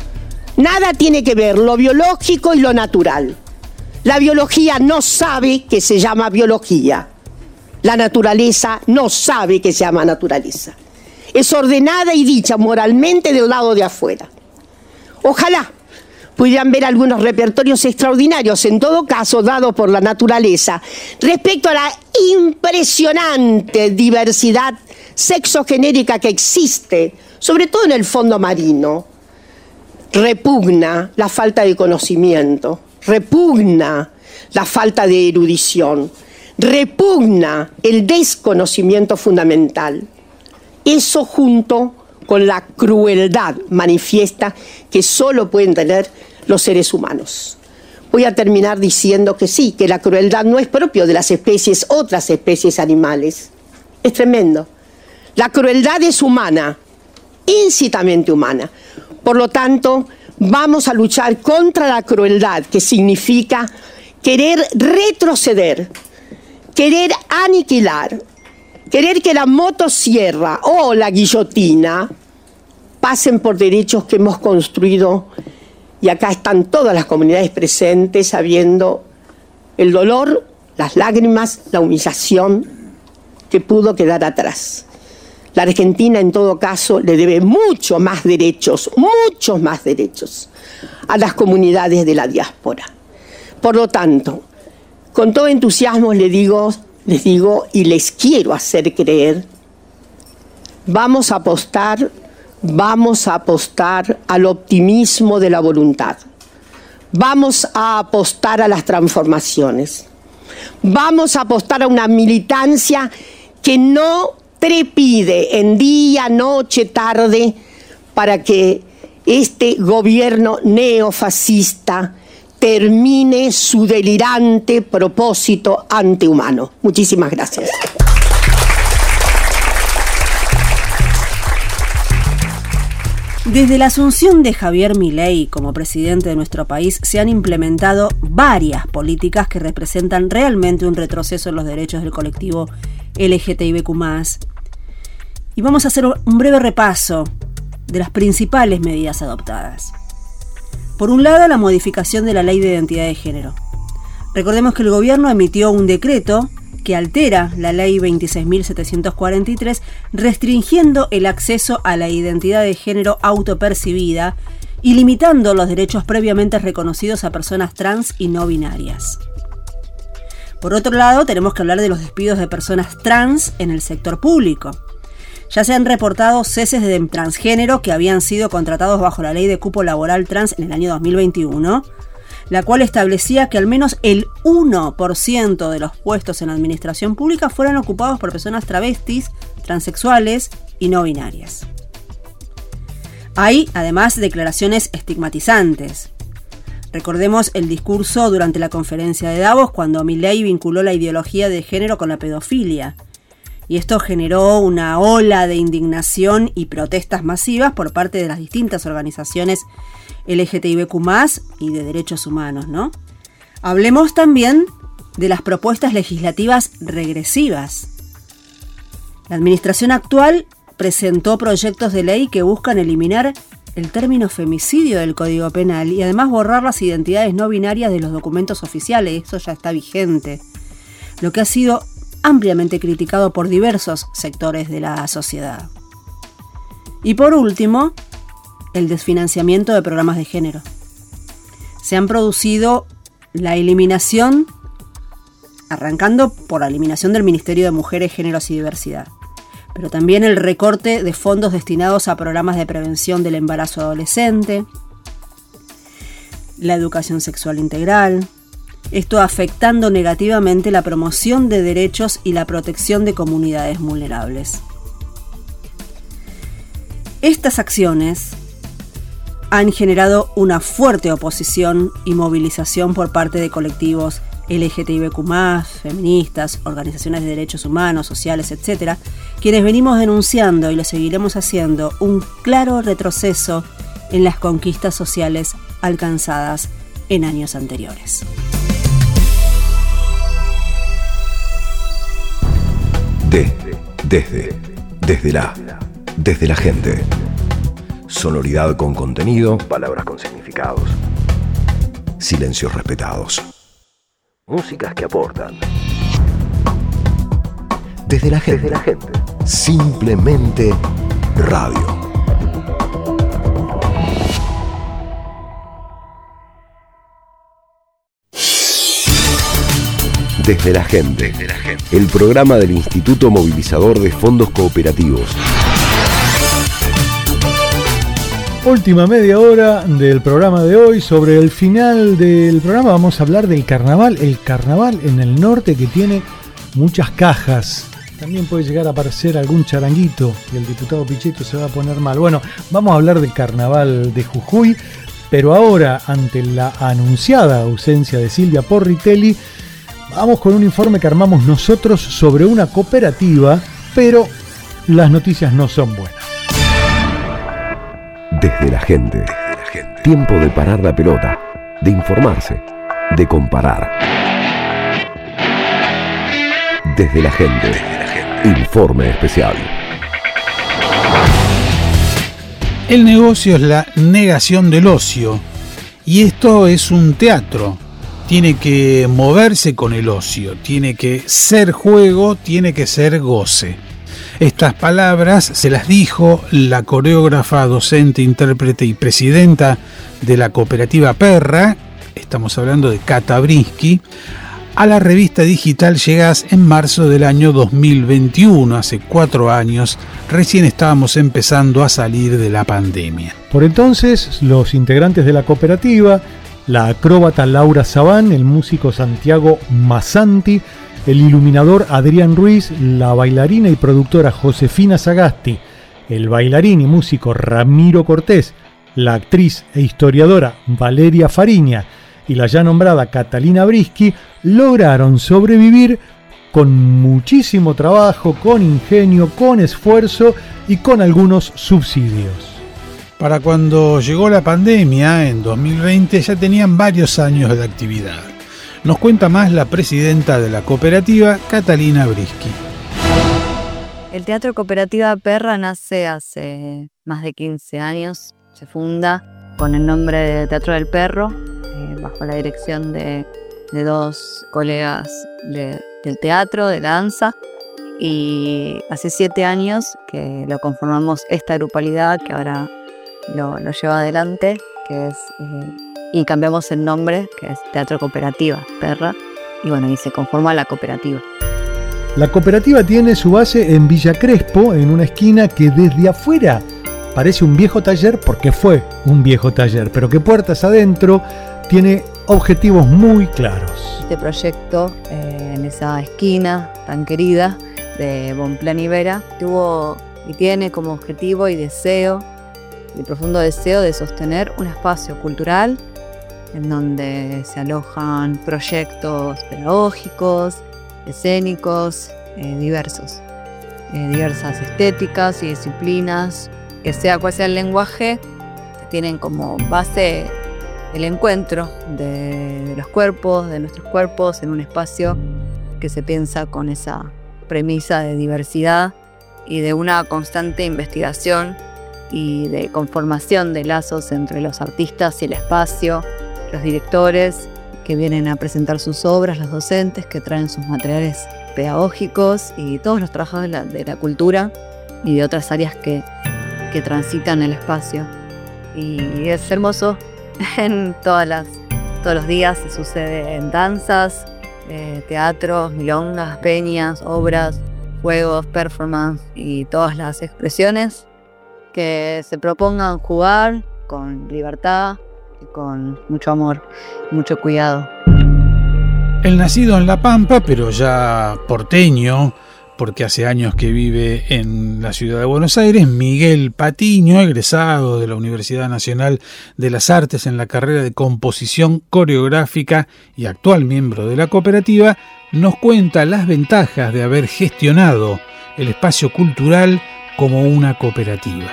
Nada tiene que ver lo biológico y lo natural. La biología no sabe que se llama biología. La naturaleza no sabe que se llama naturaleza. Es ordenada y dicha moralmente del lado de afuera. Ojalá pudieran ver algunos repertorios extraordinarios, en todo caso dados por la naturaleza, respecto a la impresionante diversidad sexogenérica que existe, sobre todo en el fondo marino. Repugna la falta de conocimiento, repugna la falta de erudición, repugna el desconocimiento fundamental. Eso junto con la crueldad manifiesta que solo pueden tener los seres humanos. Voy a terminar diciendo que sí, que la crueldad no es propio de las especies, otras especies animales. Es tremendo. La crueldad es humana, íncitamente humana. Por lo tanto, vamos a luchar contra la crueldad, que significa querer retroceder, querer aniquilar, querer que la motosierra o la guillotina pasen por derechos que hemos construido, y acá están todas las comunidades presentes sabiendo el dolor, las lágrimas, la humillación que pudo quedar atrás. La Argentina, en todo caso, le debe muchos más derechos a las comunidades de la diáspora. Por lo tanto, con todo entusiasmo les digo y les quiero hacer creer, vamos a apostar al optimismo de la voluntad. Vamos a apostar a las transformaciones. Vamos a apostar a una militancia que no trepide en día, noche, tarde, para que este gobierno neofascista termine su delirante propósito antihumano. Muchísimas gracias. Desde la asunción de Javier Milei como presidente de nuestro país se han implementado varias políticas que representan realmente un retroceso en los derechos del colectivo LGTBIQ+. Y vamos a hacer un breve repaso de las principales medidas adoptadas. Por un lado, la modificación de la Ley de Identidad de Género. Recordemos que el gobierno emitió un decreto que altera la Ley 26.743, restringiendo el acceso a la identidad de género autopercibida y limitando los derechos previamente reconocidos a personas trans y no binarias. Por otro lado, tenemos que hablar de los despidos de personas trans en el sector público. Ya se han reportado ceses de transgénero que habían sido contratados bajo la Ley de Cupo Laboral Trans en el año 2021, la cual establecía que al menos el 1% de los puestos en la administración pública fueran ocupados por personas travestis, transexuales y no binarias. Hay, además, declaraciones estigmatizantes. Recordemos el discurso durante la conferencia de Davos cuando Milei vinculó la ideología de género con la pedofilia. Y esto generó una ola de indignación y protestas masivas por parte de las distintas organizaciones LGTBIQ+, y de derechos humanos, ¿no? Hablemos también de las propuestas legislativas regresivas. La administración actual presentó proyectos de ley que buscan eliminar el término femicidio del Código Penal y además borrar las identidades no binarias de los documentos oficiales. Eso ya está vigente, lo que ha sido ampliamente criticado por diversos sectores de la sociedad. Y por último, el desfinanciamiento de programas de género. Se han producido la eliminación, arrancando por la eliminación del Ministerio de Mujeres, Géneros y Diversidad, pero también el recorte de fondos destinados a programas de prevención del embarazo adolescente, la educación sexual integral, esto afectando negativamente la promoción de derechos y la protección de comunidades vulnerables. Estas acciones han generado una fuerte oposición y movilización por parte de colectivos LGTBIQ+, feministas, organizaciones de derechos humanos, sociales, etc., quienes venimos denunciando, y lo seguiremos haciendo, un claro retroceso en las conquistas sociales alcanzadas en años anteriores. Desde la gente. Sonoridad con contenido, palabras con significados. Silencios respetados. Músicas que aportan. Desde la gente. Simplemente radio. Desde la gente. El programa del Instituto Movilizador de Fondos Cooperativos. Última media hora del programa de hoy. Sobre el final del programa vamos a hablar del carnaval. El carnaval en el norte, que tiene muchas cajas. También puede llegar a aparecer algún charanguito y el diputado Pichetto se va a poner mal. Bueno, vamos a hablar del carnaval de Jujuy, pero ahora, ante la anunciada ausencia de Silvia Porritelli, vamos con un informe que armamos nosotros sobre una cooperativa, pero las noticias no son buenas. Desde la gente. Tiempo de parar la pelota, de informarse, de comparar. Desde la gente. Informe especial. El negocio es la negación del ocio, y esto es un teatro. Tiene que moverse con el ocio, tiene que ser juego, tiene que ser goce. Estas palabras se las dijo la coreógrafa, docente, intérprete y presidenta de la cooperativa Perra, estamos hablando de Cata Brinsky, a la revista digital Llegás en marzo del año 2021, hace 4 años, recién estábamos empezando a salir de la pandemia. Por entonces, los integrantes de la cooperativa, la acróbata Laura Sabán, el músico Santiago Massanti, el iluminador Adrián Ruiz, la bailarina y productora Josefina Sagasti, el bailarín y músico Ramiro Cortés, la actriz e historiadora Valeria Fariña y la ya nombrada Catalina Brinsky lograron sobrevivir con muchísimo trabajo, con ingenio, con esfuerzo y con algunos subsidios. Para cuando llegó la pandemia, en 2020, ya tenían varios años de actividad. Nos cuenta más la presidenta de la cooperativa, Catalina Brinsky. El Teatro Cooperativa Perra nace hace más de 15 años. Se funda con el nombre de Teatro del Perro, bajo la dirección de 2 colegas del teatro, de la danza. Y hace 7 años que lo conformamos esta grupalidad que ahora lo lleva adelante, que es... y cambiamos el nombre, que es Teatro Cooperativa Perra, y bueno, y se conforma la cooperativa. La cooperativa tiene su base en Villa Crespo, en una esquina que desde afuera parece un viejo taller, porque fue un viejo taller, pero que puertas adentro tiene objetivos muy claros. Este proyecto, en esa esquina tan querida de Bonplan y Vera, tuvo y tiene como objetivo y deseo, el profundo deseo de sostener un espacio cultural en donde se alojan proyectos pedagógicos, escénicos, diversas estéticas y disciplinas, que sea cual sea el lenguaje, que tienen como base el encuentro de los cuerpos, de nuestros cuerpos, en un espacio que se piensa con esa premisa de diversidad y de una constante investigación y de conformación de lazos entre los artistas y el espacio, los directores que vienen a presentar sus obras, los docentes que traen sus materiales pedagógicos y todos los trabajadores de la cultura y de otras áreas que transitan el espacio. Y es hermoso, todos los días se sucede en danzas, teatros, milongas, peñas, obras, juegos, performance y todas las expresiones que se propongan jugar con libertad y con mucho amor, mucho cuidado. El nacido en La Pampa, pero ya porteño, porque hace años que vive en la ciudad de Buenos Aires, Miguel Patiño, egresado de la Universidad Nacional de las Artes en la carrera de composición coreográfica y actual miembro de la cooperativa, nos cuenta las ventajas de haber gestionado el espacio cultural como una cooperativa.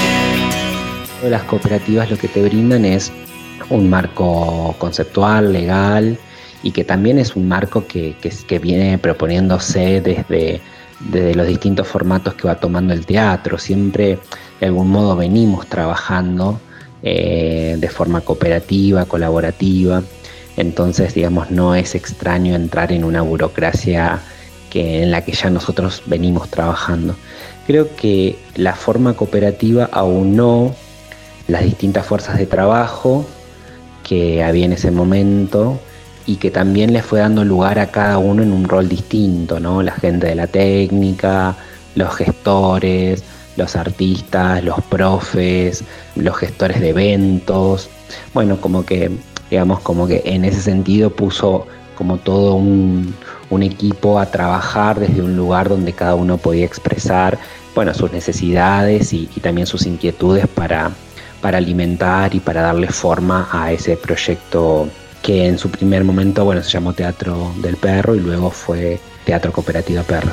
Las cooperativas lo que te brindan es un marco conceptual, legal, y que también es un marco que viene proponiéndose desde los distintos formatos que va tomando el teatro. Siempre de algún modo venimos trabajando de forma cooperativa, colaborativa. Entonces, digamos, no es extraño entrar en una burocracia en la que ya nosotros venimos trabajando. Creo que la forma cooperativa aunó las distintas fuerzas de trabajo que había en ese momento y que también le fue dando lugar a cada uno en un rol distinto, ¿no? La gente de la técnica, los gestores, los artistas, los profes, los gestores de eventos. Bueno, como que en ese sentido puso como todo un equipo a trabajar desde un lugar donde cada uno podía expresar, bueno, sus necesidades y también sus inquietudes para alimentar y para darle forma a ese proyecto que en su primer momento, bueno, se llamó Teatro del Perro y luego fue Teatro Cooperativa Perra.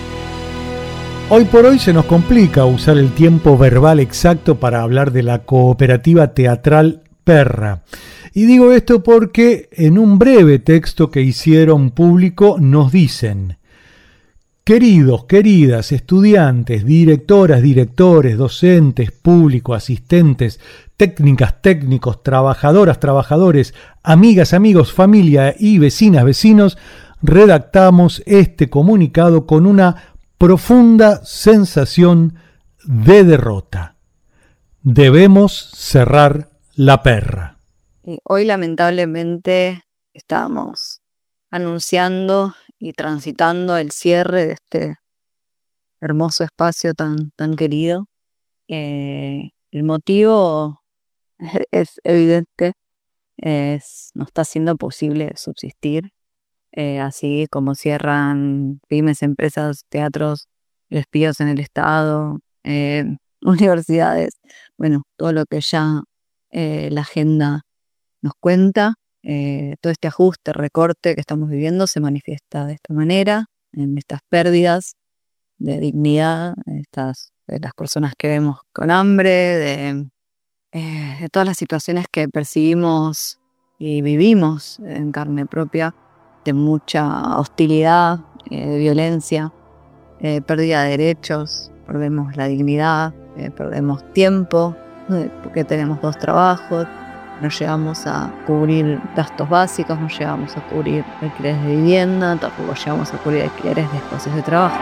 Hoy por hoy se nos complica usar el tiempo verbal exacto para hablar de la cooperativa teatral Perra. Y digo esto porque en un breve texto que hicieron público nos dicen: queridos, queridas, estudiantes, directoras, directores, docentes, público, asistentes, técnicas, técnicos, trabajadoras, trabajadores, amigas, amigos, familia y vecinas, vecinos, redactamos este comunicado con una profunda sensación de derrota. Debemos cerrar la Perra. Y hoy lamentablemente estamos anunciando y transitando el cierre de este hermoso espacio tan querido. El motivo es evidente, no está siendo posible subsistir, así como cierran pymes, empresas, teatros, despidos en el Estado, universidades, bueno, todo lo que ya la agenda nos cuenta. Todo este ajuste, recorte que estamos viviendo se manifiesta de esta manera, en estas pérdidas de dignidad, de las personas que vemos con hambre, de todas las situaciones que percibimos y vivimos en carne propia, de mucha hostilidad, de violencia, pérdida de derechos, perdemos la dignidad, perdemos tiempo, porque tenemos 2 trabajos, no llegamos a cubrir gastos básicos, no llegamos a cubrir alquileres de vivienda, tampoco llegamos a cubrir alquileres de espacios de trabajo.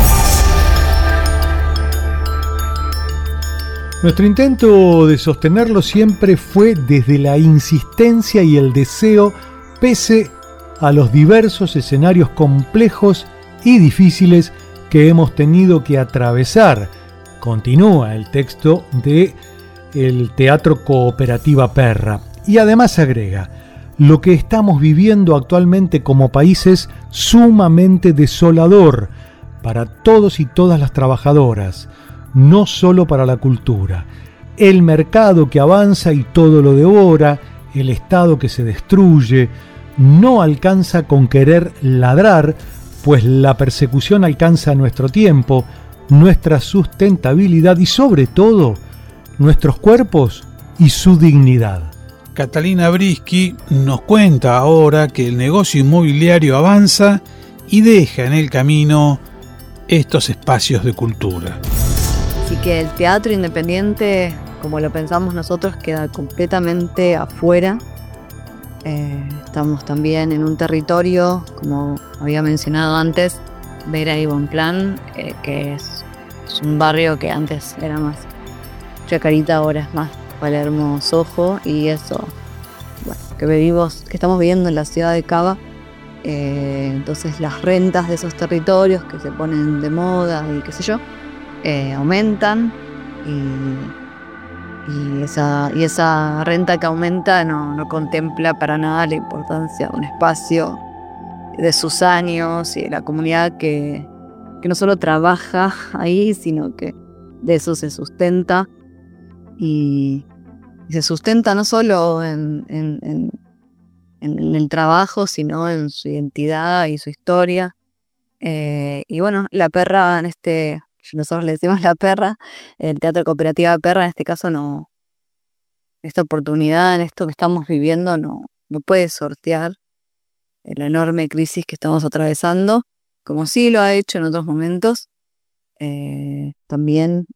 Nuestro intento de sostenerlo siempre fue desde la insistencia y el deseo, pese a los diversos escenarios complejos y difíciles que hemos tenido que atravesar. Continúa el texto de el Teatro Cooperativa Perra y además agrega: lo que estamos viviendo actualmente como país es sumamente desolador para todos y todas las trabajadoras, no solo para la cultura. El mercado que avanza y todo lo devora, el Estado que se destruye, no alcanza con querer ladrar, pues la persecución alcanza nuestro tiempo, nuestra sustentabilidad y sobre todo nuestros cuerpos y su dignidad. Catalina Brisky nos cuenta ahora que el negocio inmobiliario avanza y deja en el camino estos espacios de cultura. Así que el teatro independiente, como lo pensamos nosotros, queda completamente afuera. Estamos también en un territorio, como había mencionado antes, Vera y Bonplan, que es un barrio que antes era más Chacarita, ahora es más Palermo, Soho, y eso, bueno, que estamos viviendo en la ciudad de Cava. Entonces las rentas de esos territorios que se ponen de moda y qué sé yo, aumentan, y esa renta que aumenta no contempla para nada la importancia de un espacio de sus años y de la comunidad que no solo trabaja ahí, sino que de eso se sustenta. Y se sustenta no solo en el trabajo, sino en su identidad y su historia. Y bueno, La Perra, nosotros le decimos La Perra, el Teatro Cooperativa La Perra, en este caso no, esta oportunidad, en esto que estamos viviendo, no puede sortear la enorme crisis que estamos atravesando, como sí lo ha hecho en otros momentos. También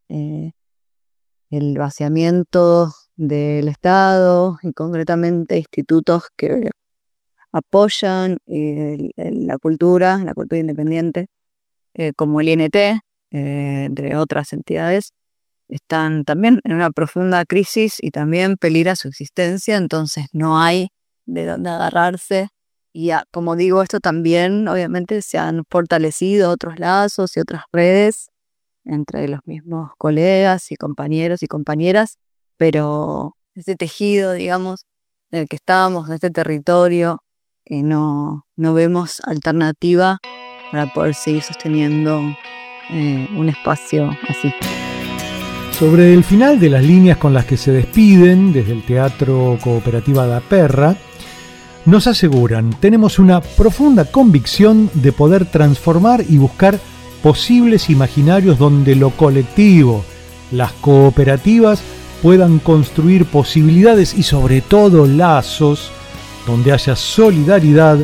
el vaciamiento del Estado y concretamente institutos que apoyan la cultura independiente, como el INT, entre otras entidades, están también en una profunda crisis y también peligra su existencia, entonces no hay de dónde agarrarse. Y como digo, esto también obviamente se han fortalecido otros lazos y otras redes entre los mismos colegas y compañeros y compañeras, pero ese tejido, digamos, en el que estamos, en este territorio, no vemos alternativa para poder seguir sosteniendo un espacio así. Sobre el final de las líneas con las que se despiden desde el Teatro Cooperativa La Perra, nos aseguran: tenemos una profunda convicción de poder transformar y buscar posibles imaginarios donde lo colectivo, las cooperativas, puedan construir posibilidades y sobre todo lazos donde haya solidaridad,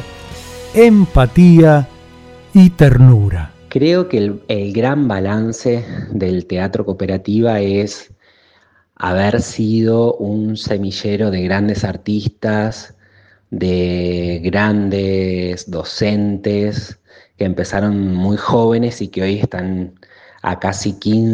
empatía y ternura. Creo que el gran balance del Teatro Cooperativa es haber sido un semillero de grandes artistas, de grandes docentes que empezaron muy jóvenes y que hoy están a casi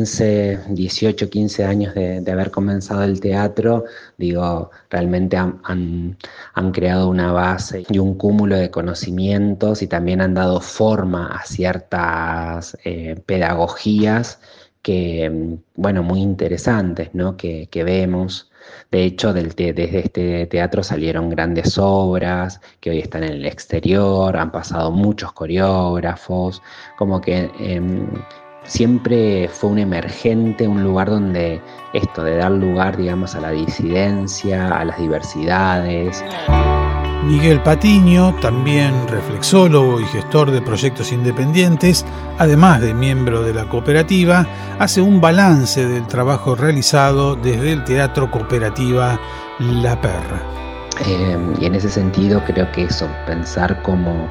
18, 15 años de haber comenzado el teatro. Digo, realmente han creado una base y un cúmulo de conocimientos y también han dado forma a ciertas pedagogías que, bueno, muy interesantes, ¿no? que vemos. De hecho, desde este teatro salieron grandes obras que hoy están en el exterior, han pasado muchos coreógrafos, como que siempre fue un emergente, un lugar donde esto de dar lugar, digamos, a la disidencia, a las diversidades. Miguel Patiño, también reflexólogo y gestor de proyectos independientes, además de miembro de la cooperativa, hace un balance del trabajo realizado desde el Teatro Cooperativa La Perra. Y en ese sentido creo que eso, pensar como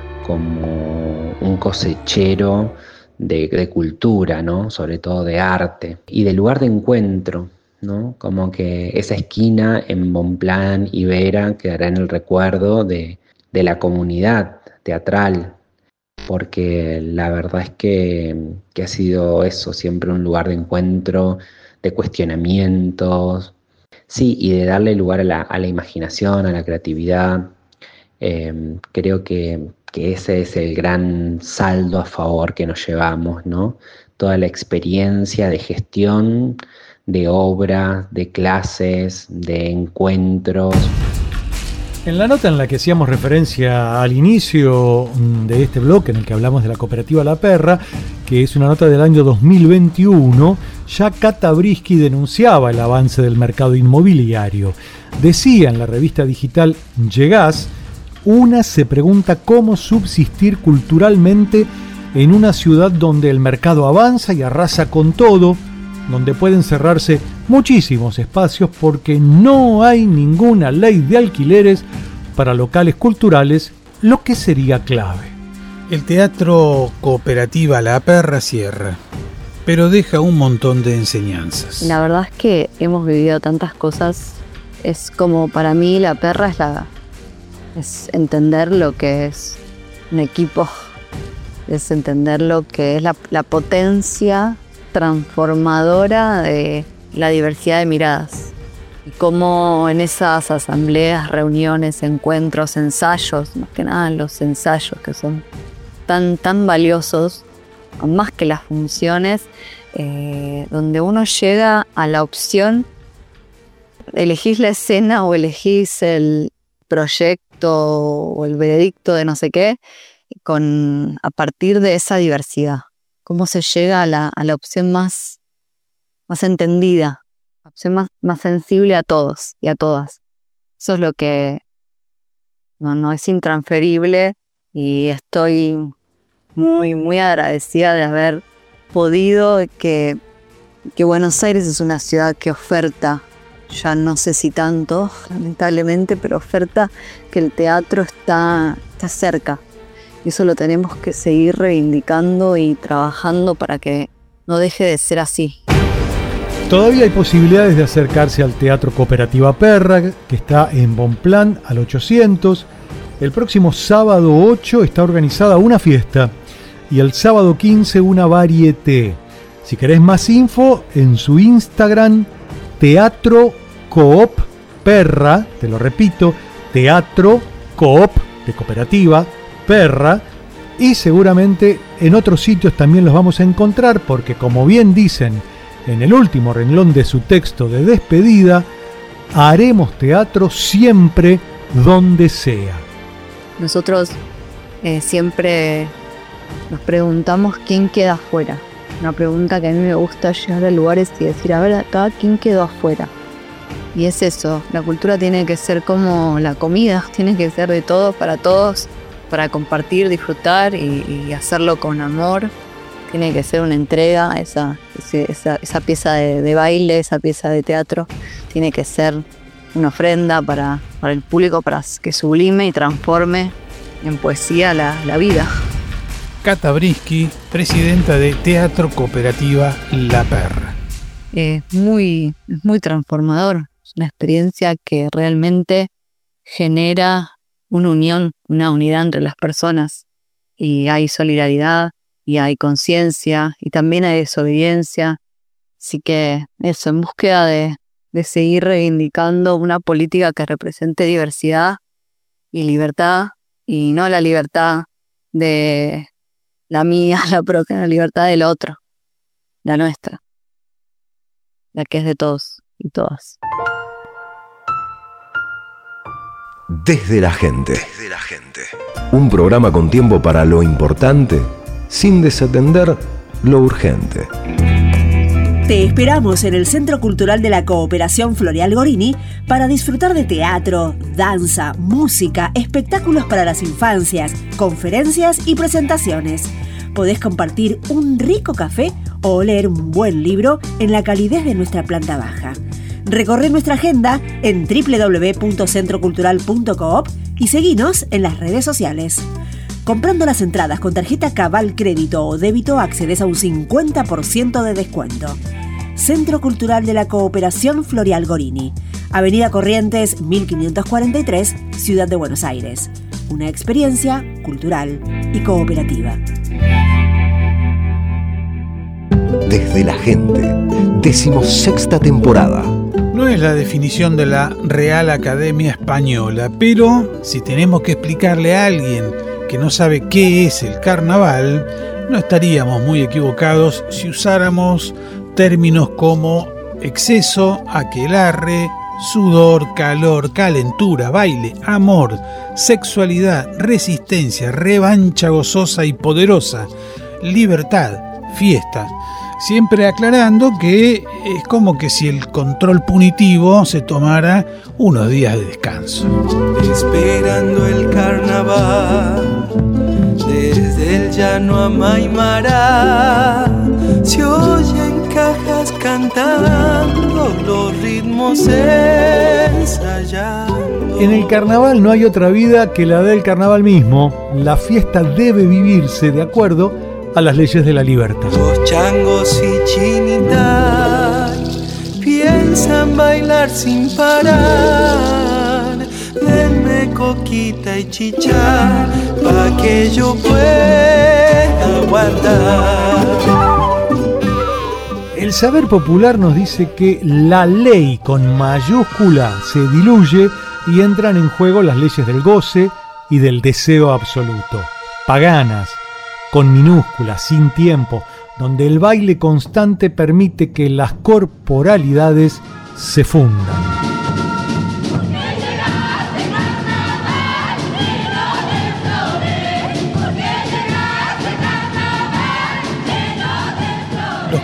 un cosechero de cultura, ¿no? Sobre todo de arte y de lugar de encuentro, ¿no? Como que esa esquina en Bonpland y Vera quedará en el recuerdo de la comunidad teatral, porque la verdad es que ha sido eso, siempre un lugar de encuentro, de cuestionamientos, sí, y de darle lugar a la imaginación, a la creatividad. Creo que ese es el gran saldo a favor que nos llevamos, ¿no? Toda la experiencia de gestión, de obra, de clases, de encuentros. En la nota en la que hacíamos referencia al inicio de este bloque en el que hablamos de la cooperativa La Perra, que es una nota del año 2021, ya Cata Brisky denunciaba el avance del mercado inmobiliario. Decía en la revista digital Llegás: una se pregunta cómo subsistir culturalmente en una ciudad donde el mercado avanza y arrasa con todo, donde pueden cerrarse muchísimos espacios porque no hay ninguna ley de alquileres para locales culturales, lo que sería clave. El Teatro Cooperativa La Perra cierra, pero deja un montón de enseñanzas. La verdad es que hemos vivido tantas cosas. Es como, para mí, La Perra es entender lo que es un equipo, es entender lo que es la potencia transformadora de la diversidad de miradas y cómo en esas asambleas, reuniones, encuentros, ensayos, más que nada los ensayos que son tan valiosos, más que las funciones, donde uno llega a la opción, elegís la escena o elegís el proyecto veredicto o el veredicto de no sé qué, a partir de esa diversidad. Cómo se llega a la opción más entendida, la opción más sensible a todos y a todas. Eso es lo que no es intransferible, y estoy muy, muy agradecida de haber podido que Buenos Aires es una ciudad que oferta, ya no sé si tanto, lamentablemente, pero oferta que el teatro está cerca. Y eso lo tenemos que seguir reivindicando y trabajando para que no deje de ser así. Todavía hay posibilidades de acercarse al Teatro Cooperativa Perra, que está en Bonpland al 800. El próximo sábado 8 está organizada una fiesta y el sábado 15 una varieté. Si querés más info, en su Instagram, Teatro Coop Perra, te lo repito, Teatro Coop de Cooperativa Perra, y seguramente en otros sitios también los vamos a encontrar, porque como bien dicen en el último renglón de su texto de despedida, haremos teatro siempre donde sea. Nosotros siempre nos preguntamos quién queda afuera. Una pregunta que a mí me gusta llegar a lugares y decir, a ver, acá, ¿quién quedó afuera? Y es eso, la cultura tiene que ser como la comida, tiene que ser de todos, para compartir, disfrutar y hacerlo con amor. Tiene que ser una entrega, esa pieza de baile, esa pieza de teatro, tiene que ser una ofrenda para el público, para que sublime y transforme en poesía la vida. Cata Brisky, presidenta de Teatro Cooperativa La Perra. Es muy transformador, es una experiencia que realmente genera una unión, una unidad entre las personas, y hay solidaridad, y hay conciencia, y también hay desobediencia. Así que eso, en búsqueda de seguir reivindicando una política que represente diversidad y libertad, y no la libertad de la mía, la propia, la libertad del otro, la nuestra, la que es de todos y todas. Desde la gente. Un programa con tiempo para lo importante, sin desatender lo urgente. Te esperamos en el Centro Cultural de la Cooperación Floreal Gorini para disfrutar de teatro, danza, música, espectáculos para las infancias, conferencias y presentaciones. Podés compartir un rico café o leer un buen libro en la calidez de nuestra planta baja. Recorre nuestra agenda en www.centrocultural.coop y seguinos en las redes sociales. Comprando las entradas con tarjeta Cabal Crédito o Débito accedes a un 50% de descuento. Centro Cultural de la Cooperación Floreal Gorini, Avenida Corrientes 1543, Ciudad de Buenos Aires. Una experiencia cultural y cooperativa. Desde la gente, 16ª temporada. No es la definición de la Real Academia Española, pero si tenemos que explicarle a alguien que no sabe qué es el carnaval, no estaríamos muy equivocados si usáramos términos como exceso, aquelarre, sudor, calor, calentura, baile, amor, sexualidad, resistencia, revancha gozosa y poderosa, libertad, fiesta. Siempre aclarando que es como que si el control punitivo se tomara unos días de descanso. Esperando el carnaval, desde el llano a Maimará, se oyen cajas cantando, los ritmos ensayando. En el carnaval no hay otra vida que la del carnaval mismo. La fiesta debe vivirse de acuerdo a las leyes de la libertad. Los changos y chinitas piensan bailar sin parar. Denme coquita y chicha pa' que yo pueda aguantar. El saber popular nos dice que la ley con mayúscula se diluye y entran en juego las leyes del goce y del deseo absoluto. Paganas, con minúsculas, sin tiempo, donde el baile constante permite que las corporalidades se fundan.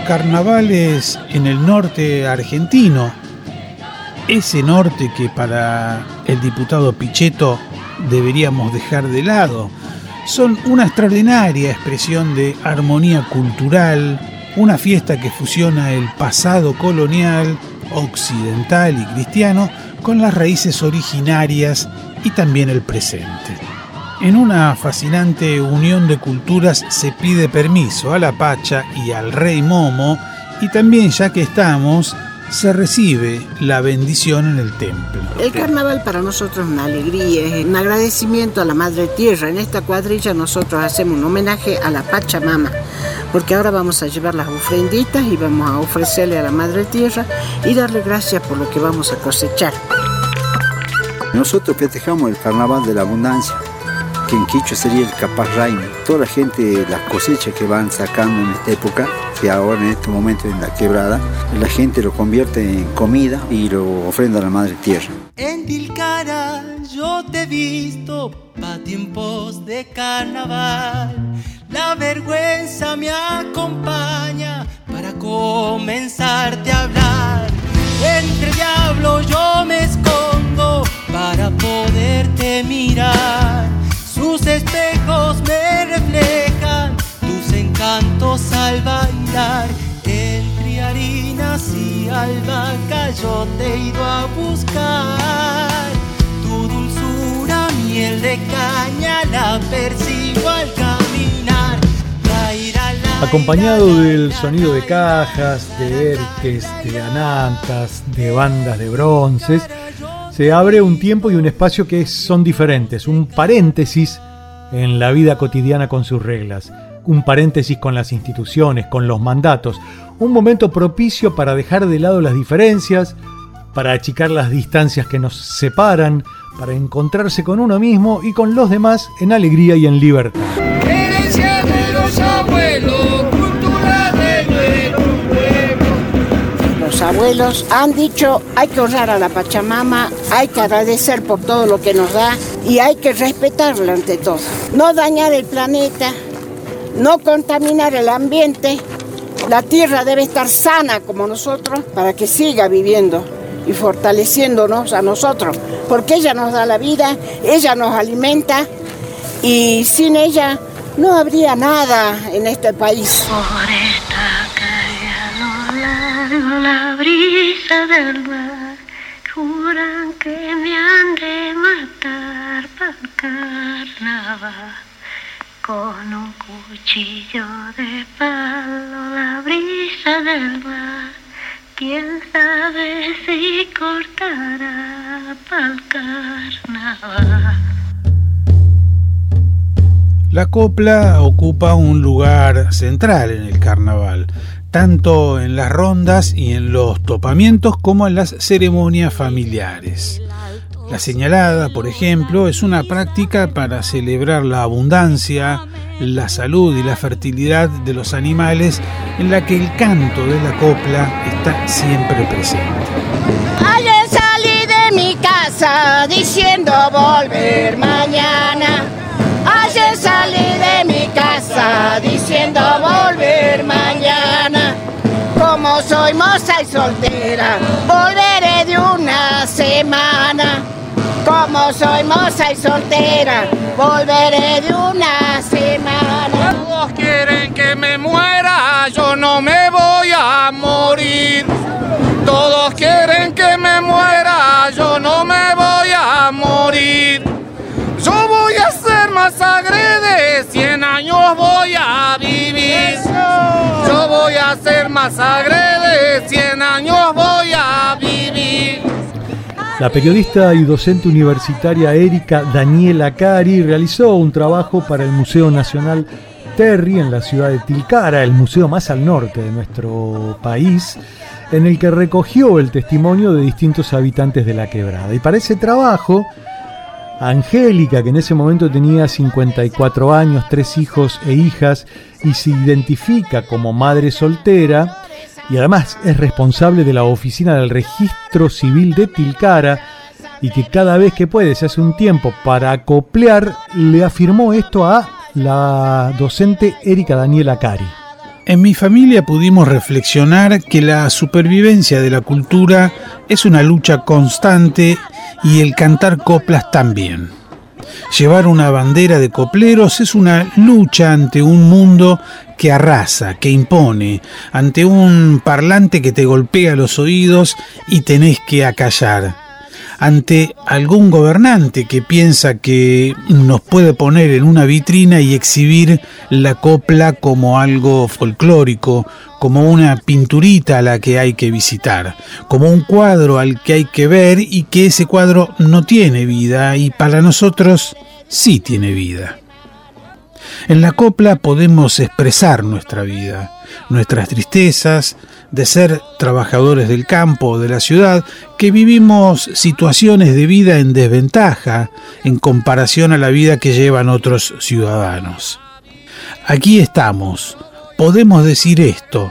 carnavales en el norte argentino, ese norte que para el diputado Pichetto deberíamos dejar de lado, son una extraordinaria expresión de armonía cultural, una fiesta que fusiona el pasado colonial, occidental y cristiano con las raíces originarias y también el presente. En una fascinante unión de culturas se pide permiso a la Pacha y al Rey Momo, y también, ya que estamos, se recibe la bendición en el templo. El carnaval para nosotros es una alegría, es un agradecimiento a la Madre Tierra. En esta cuadrilla nosotros hacemos un homenaje a la Pachamama, porque ahora vamos a llevar las ofrenditas y vamos a ofrecerle a la Madre Tierra y darle gracias por lo que vamos a cosechar. Nosotros festejamos el carnaval de la abundancia, que en quichua sería el Caparraimi. Toda la gente, las cosechas que van sacando en esta época, que ahora en este momento en la quebrada, la gente lo convierte en comida y lo ofrenda a la Madre Tierra. En Tilcara yo te he visto pa' tiempos de carnaval. La vergüenza me acompaña para comenzarte a hablar. Entre diablos yo me escondo para poderte mirar. Sus espejos me reflejan tus encantos al bailar. Entre harinas y albahaca yo te he ido a buscar. Tu dulzura, miel de caña, la percibo al caminar. Acompañado del sonido de cajas, de erques, de anantas, de bandas de bronces, se abre un tiempo y un espacio que son diferentes, un paréntesis en la vida cotidiana con sus reglas, un paréntesis con las instituciones, con los mandatos, un momento propicio para dejar de lado las diferencias, para achicar las distancias que nos separan, para encontrarse con uno mismo y con los demás en alegría y en libertad. Herencia de los abuelos, cultura de nuestro pueblo. Los abuelos han dicho, hay que honrar a la Pachamama, hay que agradecer por todo lo que nos da y hay que respetarla ante todo. No dañar el planeta, no contaminar el ambiente. La tierra debe estar sana como nosotros para que siga viviendo y fortaleciéndonos a nosotros, porque ella nos da la vida, ella nos alimenta y sin ella no habría nada en este país. Por esta calle a lo largo la brisa del mar juran que me han de matar pa'l carnaval. Con un cuchillo de palo la brisa del mar, quién sabe si cortará pa'l carnaval. La copla ocupa un lugar central en el carnaval, tanto en las rondas y en los topamientos como en las ceremonias familiares. La señalada, por ejemplo, es una práctica para celebrar la abundancia, la salud y la fertilidad de los animales, en la que el canto de la copla está siempre presente. Ayer salí de mi casa diciendo volver mañana. Ayer salí de mi casa diciendo volver mañana. Como soy moza y soltera, volveré de una semana. Como soy moza y soltera, volveré de una semana. Todos quieren que me muera, yo no me voy a morir. Todos quieren que me muera, yo no me voy a morir. Yo voy a ser masacre de 100 años voy a vivir. Yo voy a ser masacre de 100 años voy a vivir. La periodista y docente universitaria Erika Daniela Cari realizó un trabajo para el Museo Nacional Terry en la ciudad de Tilcara, el museo más al norte de nuestro país, en el que recogió el testimonio de distintos habitantes de la quebrada. Y para ese trabajo, Angélica, que en ese momento tenía 54 años, 3 hijos e hijas, y se identifica como madre soltera, y además es responsable de la oficina del Registro Civil de Tilcara, y que cada vez que puede se hace un tiempo para acoplear, le afirmó esto a la docente Erika Daniela Cari. En mi familia pudimos reflexionar que la supervivencia de la cultura es una lucha constante y el cantar coplas también. Llevar una bandera de copleros es una lucha ante un mundo que arrasa, que impone, ante un parlante que te golpea los oídos y tenés que acallar, ante algún gobernante que piensa que nos puede poner en una vitrina y exhibir la copla como algo folclórico, como una pinturita a la que hay que visitar, como un cuadro al que hay que ver y que ese cuadro no tiene vida y para nosotros sí tiene vida. En la copla podemos expresar nuestra vida, nuestras tristezas, de ser trabajadores del campo o de la ciudad, que vivimos situaciones de vida en desventaja en comparación a la vida que llevan otros ciudadanos. Aquí estamos, podemos decir esto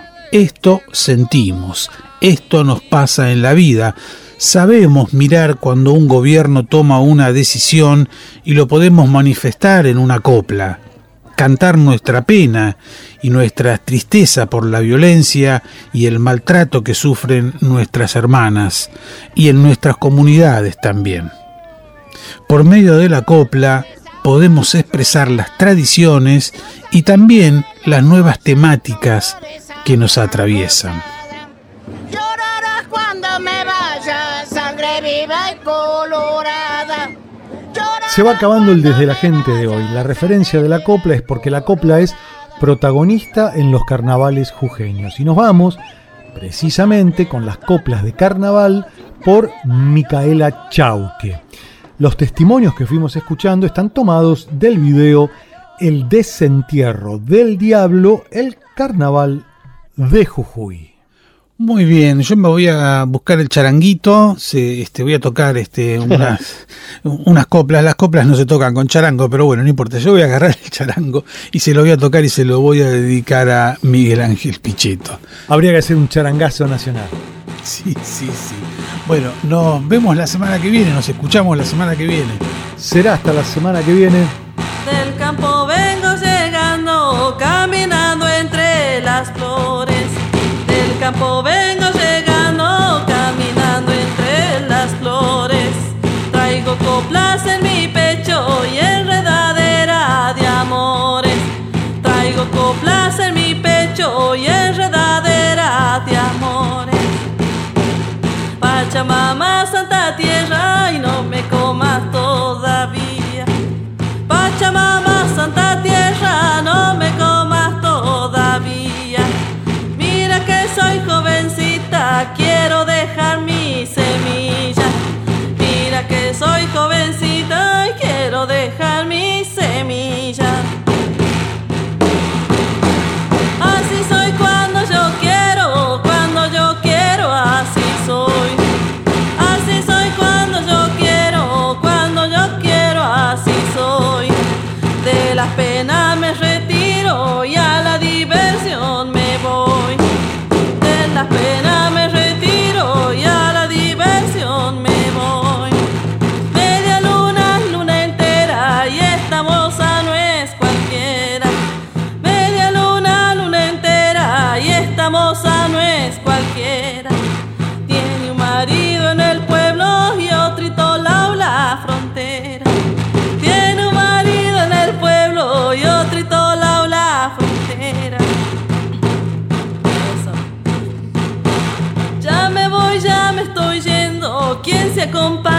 sentimos, esto nos pasa en la vida. Sabemos mirar cuando un gobierno toma una decisión y lo podemos manifestar en una copla. Cantar nuestra pena y nuestra tristeza por la violencia y el maltrato que sufren nuestras hermanas y en nuestras comunidades también. Por medio de la copla podemos expresar las tradiciones y también las nuevas temáticas que nos atraviesan. Llorarás cuando me vaya, sangre viva y colorada. Se va acabando el Desde la Gente de hoy. La referencia de la copla es porque la copla es protagonista en los carnavales jujeños. Y nos vamos precisamente con las coplas de carnaval por Micaela Chauque. Los testimonios que fuimos escuchando están tomados del video El Desentierro del Diablo, el carnaval de Jujuy. Muy bien, yo me voy a buscar el charanguito, voy a tocar unas coplas. Las coplas no se tocan con charango, pero bueno, no importa, yo voy a agarrar el charango y se lo voy a tocar y se lo voy a dedicar a Miguel Ángel Pichetto. Habría que hacer un charangazo nacional. Sí. Bueno, nos vemos la semana que viene, nos escuchamos la semana que viene. Será hasta la semana que viene. Del campo vengo llegando, caminando entre las flores. Del campo vengo llegando, caminando entre las flores. Traigo coplas en mi pecho y enredadera de amores. Traigo coplas en mi pecho y enredadera de amores. Pachamama, Santa Tierra, y no me comas todavía. Pachamama, Santa Tierra, no me comas todavía. Mira que soy jovencita, quiero dejar mi semilla. Mira que soy jovencita y quiero dejar mi semilla. Así soy cuando yo quiero, así soy. Así soy cuando yo quiero, así soy. De las penas me retiro y a la diversión me voy. De las penas me retiro y a la diversión me voy. Media luna, luna entera y esta moza no es cualquiera. Media luna, luna entera y esta moza no es cualquiera. Tiene un marido en el pueblo y otrito lao la frontera. Tiene un marido en el pueblo y otrito lao la frontera. Eso. Ya me voy, ya me estoy yendo. ¿Quién se acompaña?